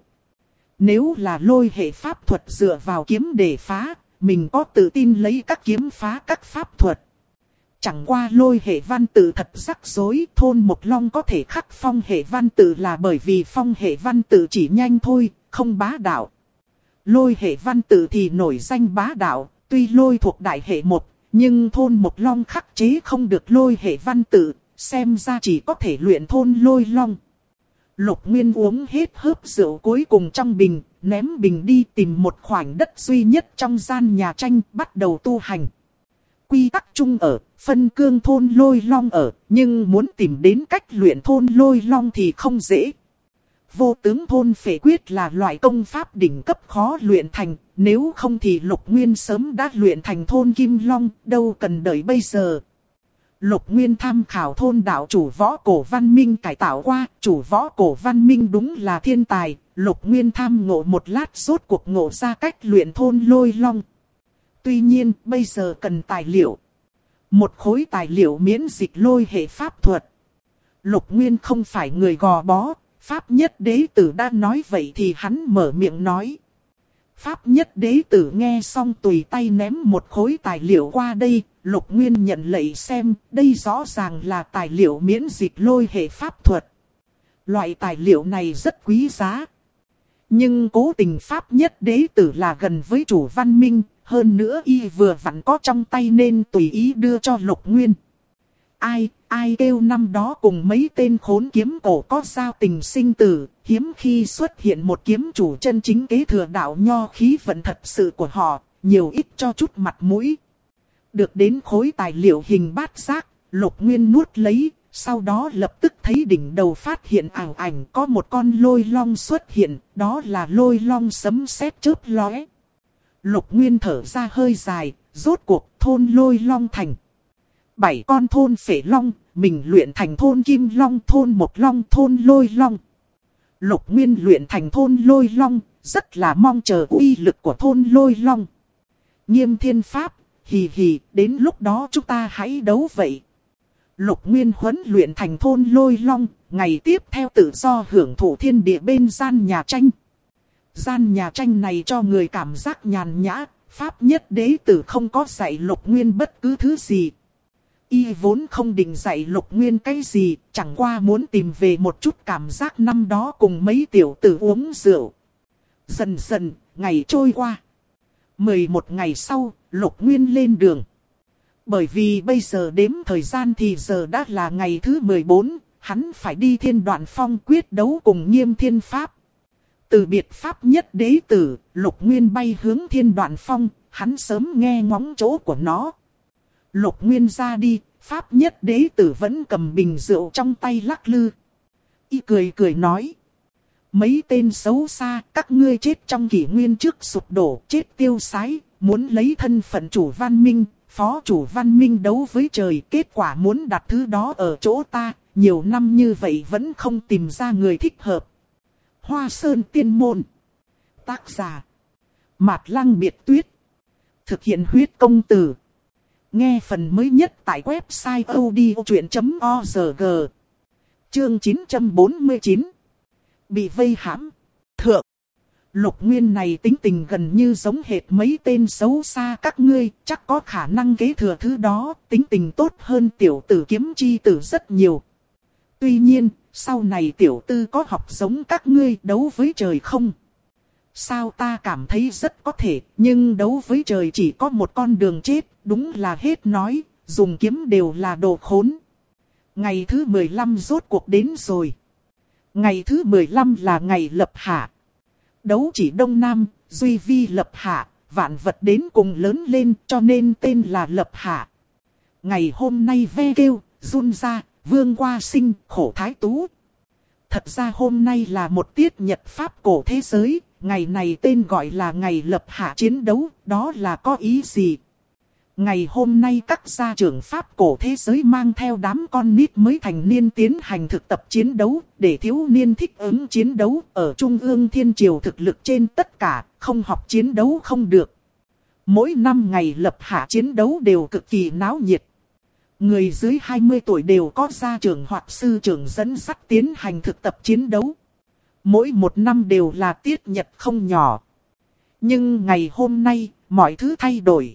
Nếu là lôi hệ pháp thuật dựa vào kiếm để phá, mình có tự tin lấy các kiếm phá các pháp thuật. Chẳng qua lôi hệ văn tự thật rắc rối, thôn Mộc Long có thể khắc phong hệ văn tự là bởi vì phong hệ văn tự chỉ nhanh thôi, không bá đạo. Lôi hệ văn tự thì nổi danh bá đạo, tuy lôi thuộc đại hệ một, nhưng thôn Mộc Long khắc chế không được lôi hệ văn tự, xem ra chỉ có thể luyện thôn lôi long. Lục Nguyên uống hết hớp rượu cuối cùng trong bình, ném bình đi tìm một khoảnh đất duy nhất trong gian nhà tranh, bắt đầu tu hành. Quy tắc chung ở, phân cương thôn lôi long ở, nhưng muốn tìm đến cách luyện thôn lôi long thì không dễ. Vô tướng thôn phệ quyết là loại công pháp đỉnh cấp khó luyện thành, nếu không thì Lục Nguyên sớm đã luyện thành thôn kim long, đâu cần đợi bây giờ. Lục Nguyên tham khảo thôn đạo chủ võ cổ văn minh cải tạo qua, chủ võ cổ văn minh đúng là thiên tài, Lục Nguyên tham ngộ một lát rốt cuộc ngộ ra cách luyện thôn lôi long. Tuy nhiên, bây giờ cần tài liệu. Một khối tài liệu miễn dịch lôi hệ pháp thuật. Lục Nguyên không phải người gò bó, Pháp Nhất Đế Tử đã nói vậy thì hắn mở miệng nói. Pháp Nhất Đế Tử nghe xong tùy tay ném một khối tài liệu qua đây, Lục Nguyên nhận lấy xem, đây rõ ràng là tài liệu miễn dịch lôi hệ pháp thuật. Loại tài liệu này rất quý giá. Nhưng cố tình Pháp Nhất Đế Tử là gần với chủ văn minh, hơn nữa y vừa vặn có trong tay nên tùy ý đưa cho Lục Nguyên. Ai kêu năm đó cùng mấy tên khốn kiếm cổ có giao tình sinh tử, hiếm khi xuất hiện một kiếm chủ chân chính kế thừa đạo nho khí vận thật sự của họ, nhiều ít cho chút mặt mũi. Được đến khối tài liệu hình bát giác, Lục Nguyên nuốt lấy, sau đó lập tức thấy đỉnh đầu phát hiện ảo ảnh có một con lôi long xuất hiện, đó là lôi long sấm sét chớp lóe. Lục Nguyên thở ra hơi dài, rốt cuộc thôn lôi long thành. 7 con thôn phệ long, mình luyện thành thôn kim long, thôn mộc long, thôn lôi long. Lục Nguyên luyện thành thôn lôi long, rất là mong chờ uy lực của thôn lôi long. Nghiêm Thiên Pháp, hì hì, đến lúc đó chúng ta hãy đấu vậy. Lục Nguyên huấn luyện thành thôn lôi long, ngày tiếp theo tự do hưởng thụ thiên địa bên gian nhà tranh. Gian nhà tranh này cho người cảm giác nhàn nhã, Pháp Nhất Đế Tử không có dạy Lục Nguyên bất cứ thứ gì. Y vốn không định dạy Lục Nguyên cái gì, chẳng qua muốn tìm về một chút cảm giác năm đó cùng mấy tiểu tử uống rượu. Dần dần, ngày trôi qua. 11 ngày sau, Lục Nguyên lên đường. Bởi vì bây giờ đếm thời gian thì giờ đã là ngày thứ 14, hắn phải đi Thiên Đoạn Phong quyết đấu cùng Nghiêm Thiên Pháp. Từ biệt Pháp Nhất Đế Tử, Lục Nguyên bay hướng Thiên Đoạn Phong, hắn sớm nghe ngóng chỗ của nó. Lục Nguyên ra đi, Pháp Nhất Đế Tử vẫn cầm bình rượu trong tay lắc lư. Y cười cười nói. Mấy tên xấu xa, các ngươi chết trong kỷ nguyên trước sụp đổ, chết tiêu sái, muốn lấy thân phận chủ văn minh, phó chủ văn minh đấu với trời, kết quả muốn đặt thứ đó ở chỗ ta, nhiều năm như vậy vẫn không tìm ra người thích hợp. Hoa Sơn Tiên Môn. Tác giả Mạt Lăng Biệt Tuyết. Thực hiện huyết công từ. Nghe phần mới nhất tại website odchuyện.org. Chương 949. Bị vây hãm. Thượng. Lục Nguyên này tính tình gần như giống hệt mấy tên xấu xa các ngươi, chắc có khả năng kế thừa thứ đó, tính tình tốt hơn tiểu tử Kiếm Chi Tử rất nhiều. Tuy nhiên, sau này tiểu tư có học giống các ngươi đấu với trời không? Sao ta cảm thấy rất có thể, nhưng đấu với trời chỉ có một con đường chết, đúng là hết nói, dùng kiếm đều là đồ khốn. Ngày thứ 15 rốt cuộc đến rồi. Ngày thứ 15 là ngày lập hạ. Đấu chỉ Đông Nam, duy vi lập hạ, vạn vật đến cùng lớn lên cho nên tên là lập hạ. Ngày hôm nay ve kêu, run ra, vương qua sinh, khổ thái tú. Thật ra hôm nay là một tiết nhật pháp cổ thế giới, ngày này tên gọi là ngày lập hạ chiến đấu, đó là có ý gì? Ngày hôm nay các gia trưởng pháp cổ thế giới mang theo đám con nít mới thành niên tiến hành thực tập chiến đấu, để thiếu niên thích ứng chiến đấu, ở Trung ương Thiên Triều thực lực trên tất cả, không học chiến đấu không được. Mỗi năm ngày lập hạ chiến đấu đều cực kỳ náo nhiệt. Người dưới 20 tuổi đều có gia trưởng hoặc sư trưởng dẫn dắt tiến hành thực tập chiến đấu. Mỗi một năm đều là tiết nhật không nhỏ. Nhưng ngày hôm nay, mọi thứ thay đổi.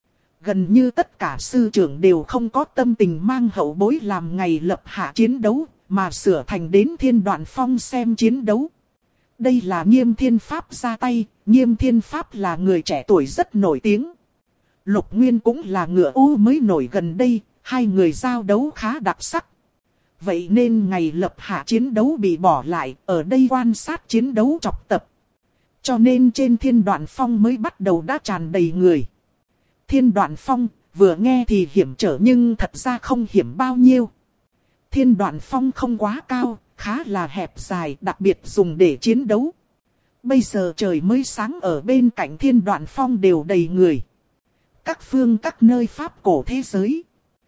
Gần như tất cả sư trưởng đều không có tâm tình mang hậu bối làm ngày lập hạ chiến đấu, mà sửa thành đến Thiên Đoạn Phong xem chiến đấu. Đây là Nghiêm Thiên Pháp ra tay, Nghiêm Thiên Pháp là người trẻ tuổi rất nổi tiếng. Lục Nguyên cũng là ngựa ô mới nổi gần đây, hai người giao đấu khá đặc sắc. Vậy nên ngày lập hạ chiến đấu bị bỏ lại, ở đây quan sát chiến đấu chọc tập. Cho nên trên Thiên Đoạn Phong mới bắt đầu đã tràn đầy người. Thiên Đoạn Phong, vừa nghe thì hiểm trở nhưng thật ra không hiểm bao nhiêu. Thiên Đoạn Phong không quá cao, khá là hẹp dài, đặc biệt dùng để chiến đấu. Bây giờ trời mới sáng ở bên cạnh Thiên Đoạn Phong đều đầy người. Các phương các nơi pháp cổ thế giới.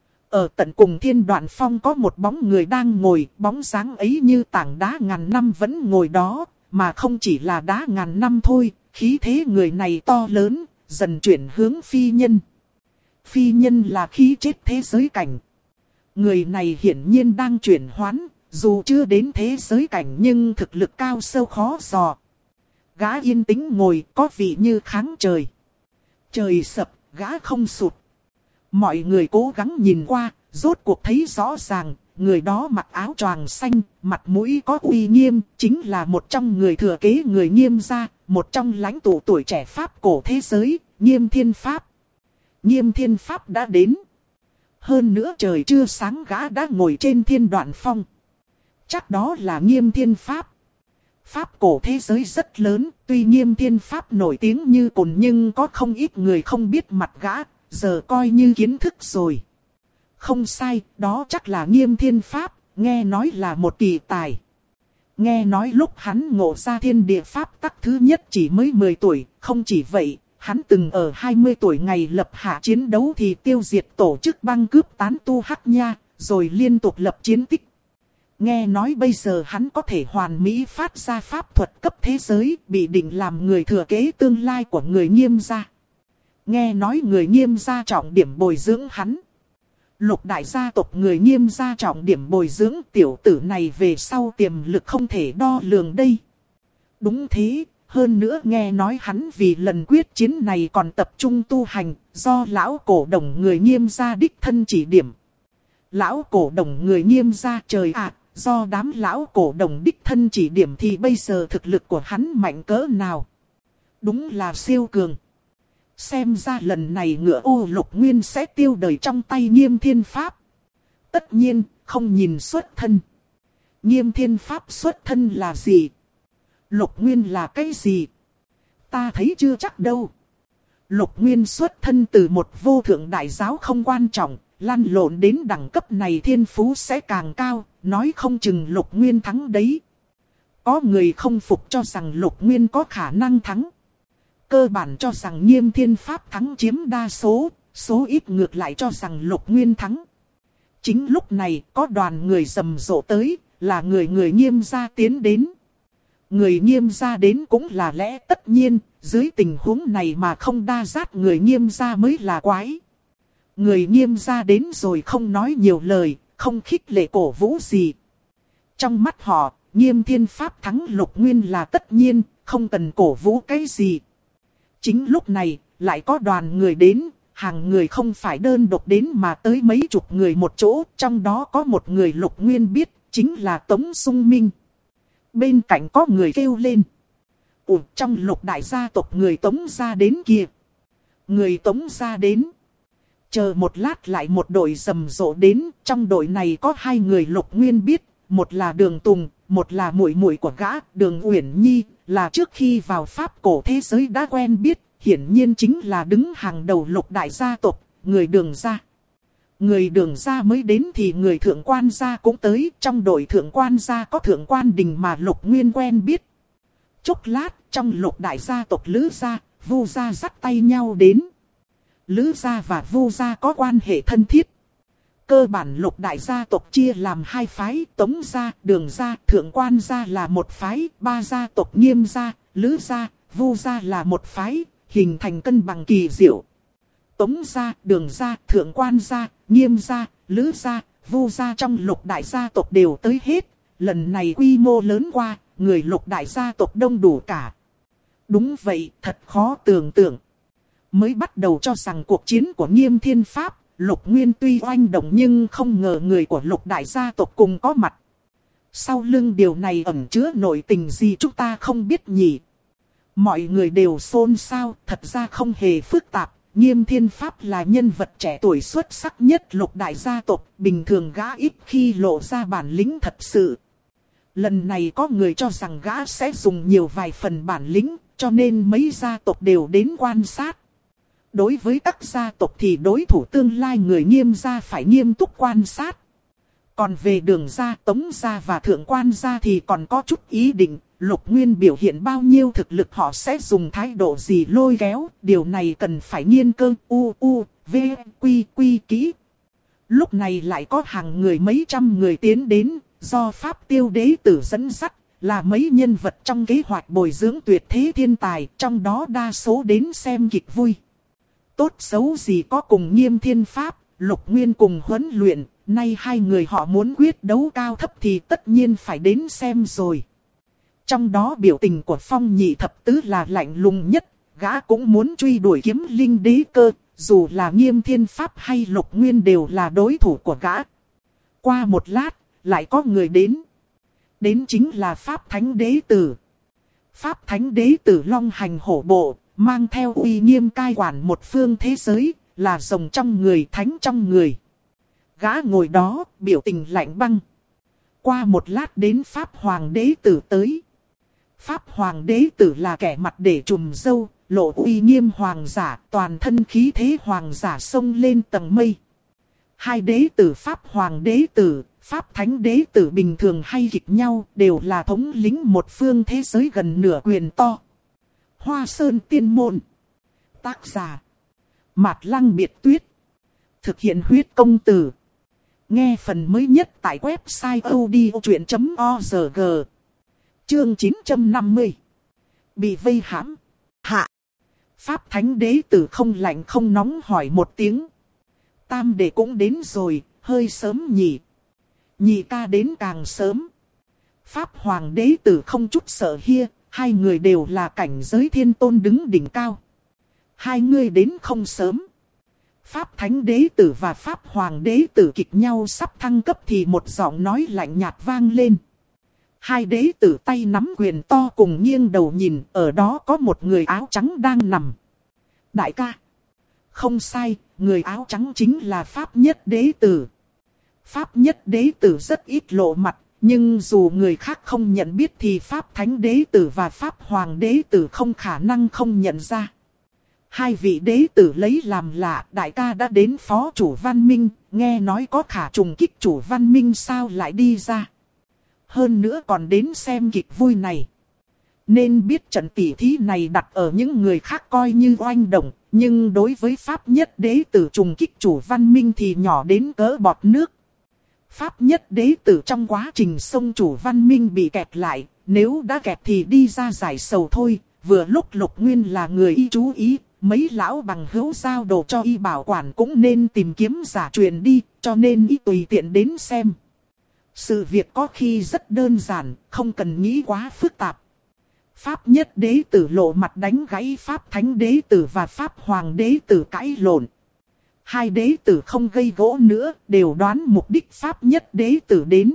Ở tận cùng Thiên Đoạn Phong có một bóng người đang ngồi, bóng dáng ấy như tảng đá ngàn năm vẫn ngồi đó, mà không chỉ là đá ngàn năm thôi, khí thế người này to lớn, dần chuyển hướng phi nhân. phi nhân là khí chết thế giới cảnh. Người này hiển nhiên đang chuyển hoán, dù chưa đến thế giới cảnh nhưng thực lực cao sâu khó dò. Gã yên tĩnh ngồi có vị như kháng trời. Trời sập, gã không sụt. Mọi người cố gắng nhìn qua, rốt cuộc thấy rõ ràng, người đó mặc áo choàng xanh, mặt mũi có uy nghiêm, chính là một trong người thừa kế người Nghiêm gia, một trong lãnh tụ tuổi trẻ Pháp cổ thế giới, Nghiêm Thiên Pháp. Nghiêm Thiên Pháp đã đến. Hơn nữa trời chưa sáng gã đã ngồi trên thiên đoạn phong. Chắc đó là Nghiêm Thiên Pháp. Pháp cổ thế giới rất lớn, tuy Nghiêm Thiên Pháp nổi tiếng như cồn nhưng có không ít người không biết mặt gã, giờ coi như kiến thức rồi. Không sai, đó chắc là Nghiêm Thiên Pháp, nghe nói là một kỳ tài. Nghe nói lúc hắn ngộ ra thiên địa pháp tắc thứ nhất chỉ mới 10 tuổi, không chỉ vậy, hắn từng ở 20 tuổi ngày lập hạ chiến đấu thì tiêu diệt tổ chức băng cướp tán tu Hắc Nha, rồi liên tục lập chiến tích. Nghe nói bây giờ hắn có thể hoàn mỹ phát ra pháp thuật cấp thế giới, bị định làm người thừa kế tương lai của người Nghiêm gia. Nghe nói người Nghiêm gia trọng điểm bồi dưỡng hắn. Lục đại gia tộc người Nghiêm gia trọng điểm bồi dưỡng tiểu tử này về sau tiềm lực không thể đo lường đây. Đúng thế, hơn nữa nghe nói hắn vì lần quyết chiến này còn tập trung tu hành, do lão cổ đồng người Nghiêm gia đích thân chỉ điểm. Lão cổ đồng người Nghiêm gia trời ạ, do đám lão cổ đồng đích thân chỉ điểm thì bây giờ thực lực của hắn mạnh cỡ nào? Đúng là siêu cường. Xem ra lần này ngựa ô Lục Nguyên sẽ tiêu đời trong tay Nghiêm Thiên Pháp. Tất nhiên, không nhìn xuất thân. Nghiêm Thiên Pháp xuất thân là gì? Lục Nguyên là cái gì? Ta thấy chưa chắc đâu. Lục Nguyên xuất thân từ một vô thượng đại giáo không quan trọng, lăn lộn đến đẳng cấp này thiên phú sẽ càng cao, nói không chừng Lục Nguyên thắng đấy. Có người không phục cho rằng Lục Nguyên có khả năng thắng. Cơ bản cho rằng Nghiêm Thiên Pháp thắng chiếm đa số, số ít ngược lại cho rằng Lục Nguyên thắng. Chính lúc này có đoàn người rầm rộ tới, là người Nghiêm gia tiến đến. Người Nghiêm gia đến cũng là lẽ tất nhiên, dưới tình huống này mà không đa giác người Nghiêm gia mới là quái. Người Nghiêm gia đến rồi không nói nhiều lời, không khích lệ cổ vũ gì. Trong mắt họ, Nghiêm Thiên Pháp thắng Lục Nguyên là tất nhiên, không cần cổ vũ cái gì. Chính lúc này, lại có đoàn người đến, hàng người không phải đơn độc đến mà tới mấy chục người một chỗ, trong đó có một người Lục Nguyên biết, chính là Tống Sung Minh. Bên cạnh có người kêu lên. Ủa, trong Lục đại gia tộc người Tống gia đến kìa. Người Tống gia đến. Chờ một lát lại một đội rầm rộ đến, trong đội này có hai người Lục Nguyên biết, một là Đường Tùng, một là muội muội của gã, Đường Uyển Nhi, là trước khi vào Pháp cổ thế giới đã quen biết, hiển nhiên chính là đứng hàng đầu Lục đại gia tộc, người Đường gia. Người Đường gia mới đến thì người Thượng quan gia cũng tới, trong đội Thượng quan gia có Thượng quan Đình mà Lục Nguyên quen biết. Chốc lát, trong Lục đại gia tộc Lữ gia, Vu gia dắt tay nhau đến. Lữ gia và Vu gia có quan hệ thân thiết. Cơ bản Lục đại gia tộc chia làm hai phái, Tống gia, Đường gia, Thượng quan gia là một phái, ba gia tộc Nghiêm gia, Lữ gia, Vu gia là một phái, hình thành cân bằng kỳ diệu. Tống gia, Đường gia, Thượng quan gia, Nghiêm gia, Lữ gia, Vu gia trong Lục đại gia tộc đều tới hết. Lần này quy mô lớn qua, người Lục đại gia tộc đông đủ cả. Đúng vậy, thật khó tưởng tượng. Mới bắt đầu cho rằng cuộc chiến của Nghiêm Thiên Pháp, Lục Nguyên tuy oanh động nhưng không ngờ người của Lục đại gia tộc cùng có mặt. Sau lưng điều này ẩn chứa nội tình gì chúng ta không biết nhỉ. Mọi người đều xôn xao, thật ra không hề phức tạp. Nghiêm Thiên Pháp là nhân vật trẻ tuổi xuất sắc nhất Lục đại gia tộc, bình thường gã ít khi lộ ra bản lĩnh thật sự. Lần này có người cho rằng gã sẽ dùng nhiều vài phần bản lĩnh, cho nên mấy gia tộc đều đến quan sát. Đối với các gia tộc thì đối thủ tương lai người Nghiêm gia phải nghiêm túc quan sát. Còn về Đường gia, Tống gia và Thượng quan gia thì còn có chút ý định, Lục Nguyên biểu hiện bao nhiêu thực lực họ sẽ dùng thái độ gì lôi kéo, điều này cần phải nghiên cơ quy kỹ. Lúc này lại có hàng người mấy trăm người tiến đến, do Pháp Tiêu Đế Tử dẫn dắt, là mấy nhân vật trong kế hoạch bồi dưỡng tuyệt thế thiên tài, trong đó đa số đến xem kịch vui. tốt xấu gì có cùng Nghiêm Thiên Pháp, Lục Nguyên cùng huấn luyện, nay hai người họ muốn quyết đấu cao thấp thì tất nhiên phải đến xem rồi. Trong đó biểu tình của Phong Nhị Thập Tứ là lạnh lùng nhất, gã cũng muốn truy đuổi Kiếm Linh Đế Cơ, dù là Nghiêm Thiên Pháp hay Lục Nguyên đều là đối thủ của gã. Qua một lát, lại có người đến. Đến chính là Pháp Thánh Đế Tử. Pháp Thánh Đế Tử long hành hổ bộ, mang theo uy nghiêm cai quản một phương thế giới, là rồng trong người thánh trong người. Gã ngồi đó, biểu tình lạnh băng. Qua một lát đến Pháp Hoàng Đế Tử tới. Pháp Hoàng Đế Tử là kẻ mặt để trùm râu, lộ uy nghiêm hoàng giả, toàn thân khí thế hoàng giả xông lên tầng mây. Hai đế tử Pháp Hoàng Đế Tử, Pháp Thánh Đế Tử bình thường hay kịch nhau, đều là thống lĩnh một phương thế giới gần nửa quyền to. Hoa Sơn Tiên Môn. Tác giả: Mạt Lăng Biệt Tuyết. Thực hiện huyết công từ. Nghe phần mới nhất tại website odchuyện.org. Chương 950. Bị vây hãm. Hạ. Pháp Thánh Đế Tử không lạnh không nóng hỏi một tiếng. Tam đệ cũng đến rồi, hơi sớm nhỉ. Nhị ca đến càng sớm. Pháp Hoàng Đế Tử không chút sợ hia, hai người đều là cảnh giới thiên tôn đứng đỉnh cao. Hai người đến không sớm. Pháp Thánh Đế Tử và Pháp Hoàng Đế Tử kịch nhau sắp thăng cấp thì một giọng nói lạnh nhạt vang lên. Hai đế tử tay nắm quyền to cùng nghiêng đầu nhìn, ở đó có một người áo trắng đang nằm. Đại ca. Không sai, người áo trắng chính là Pháp Nhất Đế Tử. Pháp Nhất Đế Tử rất ít lộ mặt, nhưng dù người khác không nhận biết thì Pháp Thánh Đế Tử và Pháp Hoàng Đế Tử không khả năng không nhận ra. Hai vị đế tử lấy làm lạ, đại ca đã đến phó chủ Văn Minh, nghe nói có khả trùng kích chủ Văn Minh sao lại đi ra. Hơn nữa còn đến xem kịch vui này. Nên biết trận tỉ thí này đặt ở những người khác coi như oanh động, nhưng đối với Pháp Nhất Đế Tử trùng kích chủ Văn Minh thì nhỏ đến cỡ bọt nước. Pháp Nhất Đế Tử trong quá trình xông chủ Văn Minh bị kẹt lại, nếu đã kẹt thì đi ra giải sầu thôi. Vừa lúc Lục Nguyên là người y chú ý, mấy lão bằng hữu giao đồ cho y bảo quản cũng nên tìm kiếm giả truyền đi, cho nên y tùy tiện đến xem. Sự việc có khi rất đơn giản, không cần nghĩ quá phức tạp. Pháp Nhất Đế Tử lộ mặt đánh gãy Pháp Thánh Đế Tử và Pháp Hoàng Đế Tử cãi lộn. Hai đế tử không gây gỗ nữa, đều đoán mục đích Pháp Nhất Đế Tử đến.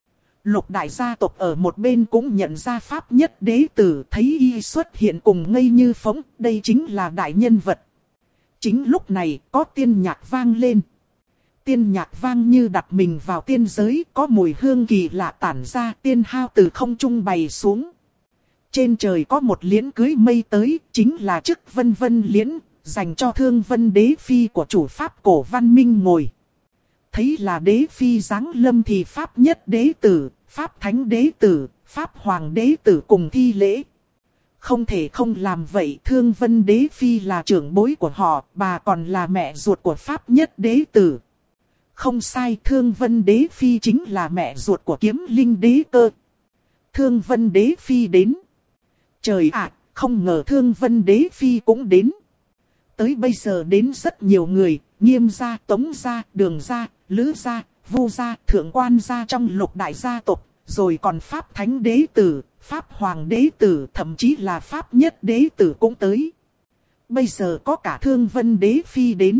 Lục đại gia tộc ở một bên cũng nhận ra Pháp Nhất Đế Tử, thấy y xuất hiện cùng ngây như phóng, đây chính là đại nhân vật. Chính lúc này có tiên nhạc vang lên. Tiên nhạc vang như đặt mình vào tiên giới, có mùi hương kỳ lạ tản ra, tiên hao từ không trung bày xuống. Trên trời có một liễn cưới mây tới, chính là chức Vân Vân liễn, dành cho Thương Vân Đế Phi của chủ Pháp cổ Văn Minh ngồi. Thấy là Đế Phi giáng lâm thì Pháp Nhất Đế Tử, Pháp Thánh Đế Tử, Pháp Hoàng Đế Tử cùng thi lễ. Không thể không làm vậy, Thương Vân Đế Phi là trưởng bối của họ, bà còn là mẹ ruột của Pháp Nhất Đế Tử. Không sai, Thương Vân Đế Phi chính là mẹ ruột của Kiếm Linh Đế Cơ. Thương Vân Đế Phi đến. Trời ạ, không ngờ Thương Vân Đế Phi cũng đến. Tới bây giờ đến rất nhiều người, Nghiêm gia, Tống gia, Đường gia, Lữ gia, Vu gia, Thượng Quan gia trong lục đại gia tộc, rồi còn Pháp Thánh Đế Tử, Pháp Hoàng Đế Tử, thậm chí là Pháp Nhất Đế Tử cũng tới. Bây giờ có cả Thương Vân Đế Phi đến.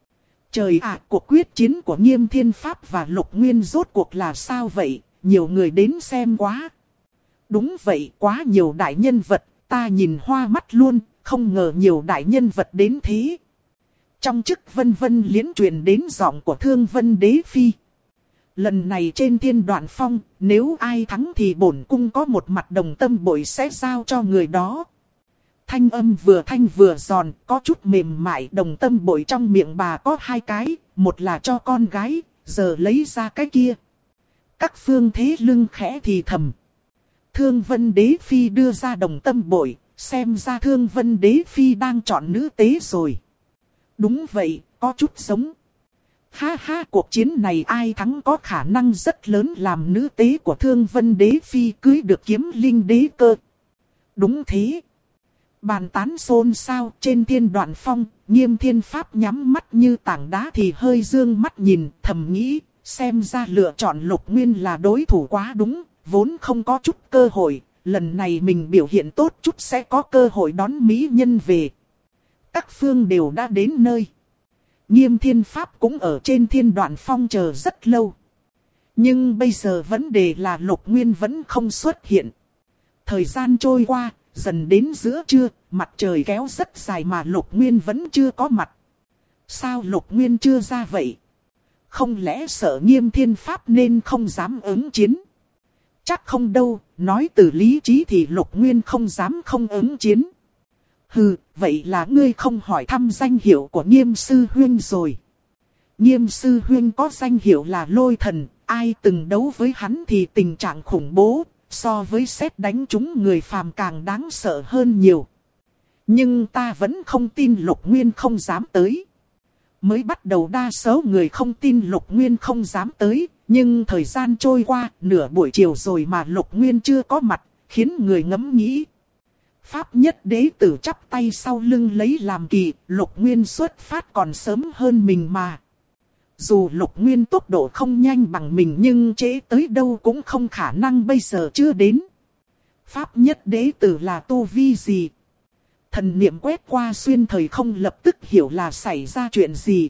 Trời ạ, cuộc quyết chiến của Nghiêm Thiên Pháp và Lục Nguyên rốt cuộc là sao vậy? Nhiều người đến xem quá. Đúng vậy, quá nhiều đại nhân vật, ta nhìn hoa mắt luôn, không ngờ nhiều đại nhân vật đến thế. Trong chức Vân Vân liễn truyền đến giọng của Thương Vân Đế Phi. Lần này trên Thiên Đoạn Phong, nếu ai thắng thì bổn cung có một mặt đồng tâm bội sẽ giao cho người đó. Thanh âm vừa thanh vừa giòn, có chút mềm mại. Đồng tâm bội trong miệng bà có hai cái, một là cho con gái, giờ lấy ra cái kia. Các phương thế lưng khẽ thì thầm. Thương Vân Đế Phi đưa ra đồng tâm bội, xem ra Thương Vân Đế Phi đang chọn nữ tế rồi. Đúng vậy, có chút giống. Ha ha, cuộc chiến này ai thắng có khả năng rất lớn làm nữ tế của Thương Vân Đế Phi cưới được Kiếm Linh Đế Cơ. Đúng thế. Bàn tán xôn xao trên Thiên Đoạn Phong, Nghiêm Thiên Pháp nhắm mắt như tảng đá thì hơi dương mắt nhìn, thầm nghĩ, xem ra lựa chọn Lục Nguyên là đối thủ quá đúng, vốn không có chút cơ hội, lần này mình biểu hiện tốt chút sẽ có cơ hội đón mỹ nhân về. Các phương đều đã đến nơi. Nghiêm Thiên Pháp cũng ở trên Thiên Đoạn Phong chờ rất lâu. Nhưng bây giờ vấn đề là Lục Nguyên vẫn không xuất hiện. Thời gian trôi qua, dần đến giữa trưa, mặt trời kéo rất dài mà Lục Nguyên vẫn chưa có mặt. Sao Lục Nguyên chưa ra vậy? Không lẽ sợ Nghiêm Thiên Pháp nên không dám ứng chiến? Chắc không đâu, nói từ lý trí thì Lục Nguyên không dám không ứng chiến. Hừ, vậy là ngươi không hỏi thăm danh hiệu của Nghiêm Sư Huynh rồi. Nghiêm Sư Huynh có danh hiệu là Lôi Thần, ai từng đấu với hắn thì tình trạng khủng bố, so với sét đánh trúng người phàm càng đáng sợ hơn nhiều. Nhưng ta vẫn không tin Lục Nguyên không dám tới. Mới bắt đầu đa số người không tin Lục Nguyên không dám tới, nhưng thời gian trôi qua, nửa buổi chiều rồi mà Lục Nguyên chưa có mặt, khiến người ngẫm nghĩ. Pháp Nhất Đế Tử chắp tay sau lưng lấy làm kỳ, Lục Nguyên xuất phát còn sớm hơn mình mà. Dù Lục Nguyên tốc độ không nhanh bằng mình nhưng trễ tới đâu cũng không khả năng bây giờ chưa đến. Pháp Nhất Đế Tử là tu vi gì? Thần niệm quét qua xuyên thời không lập tức hiểu là xảy ra chuyện gì.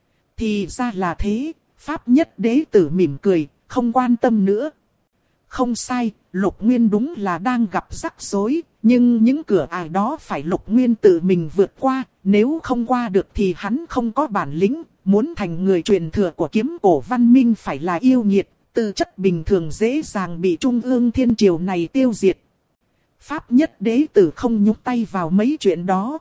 Thì ra là thế, Pháp Nhất Đế Tử mỉm cười, không quan tâm nữa. Không sai, Lục Nguyên đúng là đang gặp rắc rối, nhưng những cửa ải đó phải Lục Nguyên tự mình vượt qua, nếu không qua được thì hắn không có bản lĩnh, muốn thành người truyền thừa của kiếm cổ văn minh phải là yêu nghiệt, tư chất bình thường dễ dàng bị Trung ương Thiên Triều này tiêu diệt. Pháp Nhất Đế Tử không nhúc tay vào mấy chuyện đó.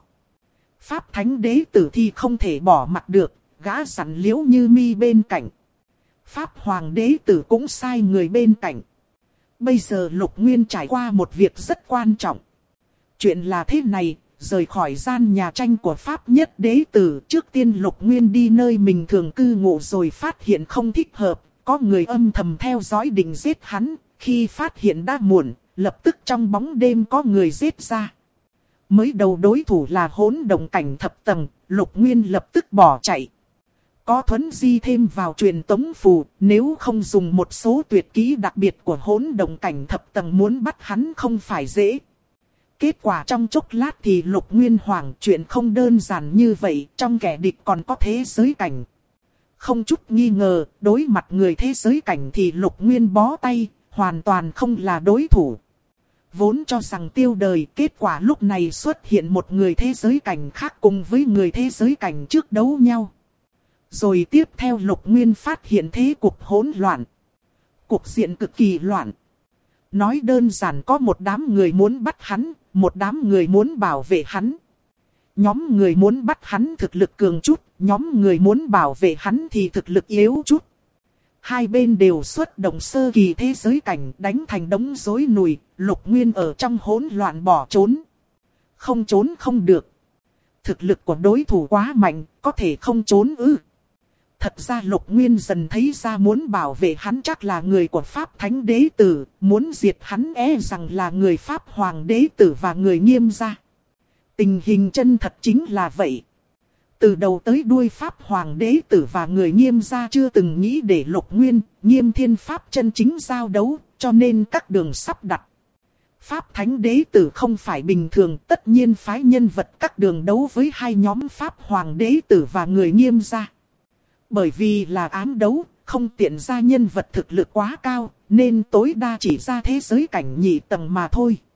Pháp Thánh Đế Tử thì không thể bỏ mặc được, gã dặn Liễu Như Mi bên cạnh. Pháp Hoàng Đế Tử cũng sai người bên cạnh. Bây giờ Lục Nguyên trải qua một việc rất quan trọng. Chuyện là thế này, rời khỏi gian nhà tranh của Pháp Nhất Đế Tử, trước tiên Lục Nguyên đi nơi mình thường cư ngụ rồi phát hiện không thích hợp, có người âm thầm theo dõi định giết hắn, khi phát hiện đã muộn, lập tức trong bóng đêm có người giết ra. Mới đầu đối thủ là Hỗn Động Cảnh thập tầng, Lục Nguyên lập tức bỏ chạy. Có thuấn di thêm vào truyền tống phù, nếu không dùng một số tuyệt kỹ đặc biệt của Hỗn Động Cảnh thập tầng muốn bắt hắn không phải dễ. Kết quả trong chốc lát thì Lục Nguyên hoảng, chuyện không đơn giản như vậy, trong kẻ địch còn có thế giới cảnh. Không chút nghi ngờ, đối mặt người thế giới cảnh thì Lục Nguyên bó tay, hoàn toàn không là đối thủ. Vốn cho rằng tiêu đời, kết quả lúc này xuất hiện một người thế giới cảnh khác cùng với người thế giới cảnh trước đấu nhau. Rồi tiếp theo Lục Nguyên phát hiện thế cục hỗn loạn. Cục diện cực kỳ loạn. Nói đơn giản có một đám người muốn bắt hắn, một đám người muốn bảo vệ hắn. Nhóm người muốn bắt hắn thực lực cường chút, nhóm người muốn bảo vệ hắn thì thực lực yếu chút. Hai bên đều xuất động sơ kỳ thế giới cảnh đánh thành đống rối nùi, Lục Nguyên ở trong hỗn loạn bỏ trốn. Không trốn không được. Thực lực của đối thủ quá mạnh, có thể không trốn ư. Thật ra Lục Nguyên dần thấy ra muốn bảo vệ hắn chắc là người của Pháp Thánh Đế Tử, muốn diệt hắn rằng là người Pháp Hoàng Đế Tử và người Nghiêm gia. Tình hình chân thật chính là vậy. Từ đầu tới đuôi Pháp Hoàng Đế Tử và người Nghiêm gia chưa từng nghĩ để Lục Nguyên, Nghiêm Thiên Pháp chân chính giao đấu, cho nên các đường sắp đặt. Pháp Thánh Đế Tử không phải bình thường, tất nhiên phái nhân vật các đường đấu với hai nhóm Pháp Hoàng Đế Tử và người Nghiêm gia. Bởi vì là ám đấu, không tiện ra nhân vật thực lực quá cao, nên tối đa chỉ ra thế giới cảnh nhị tầng mà thôi.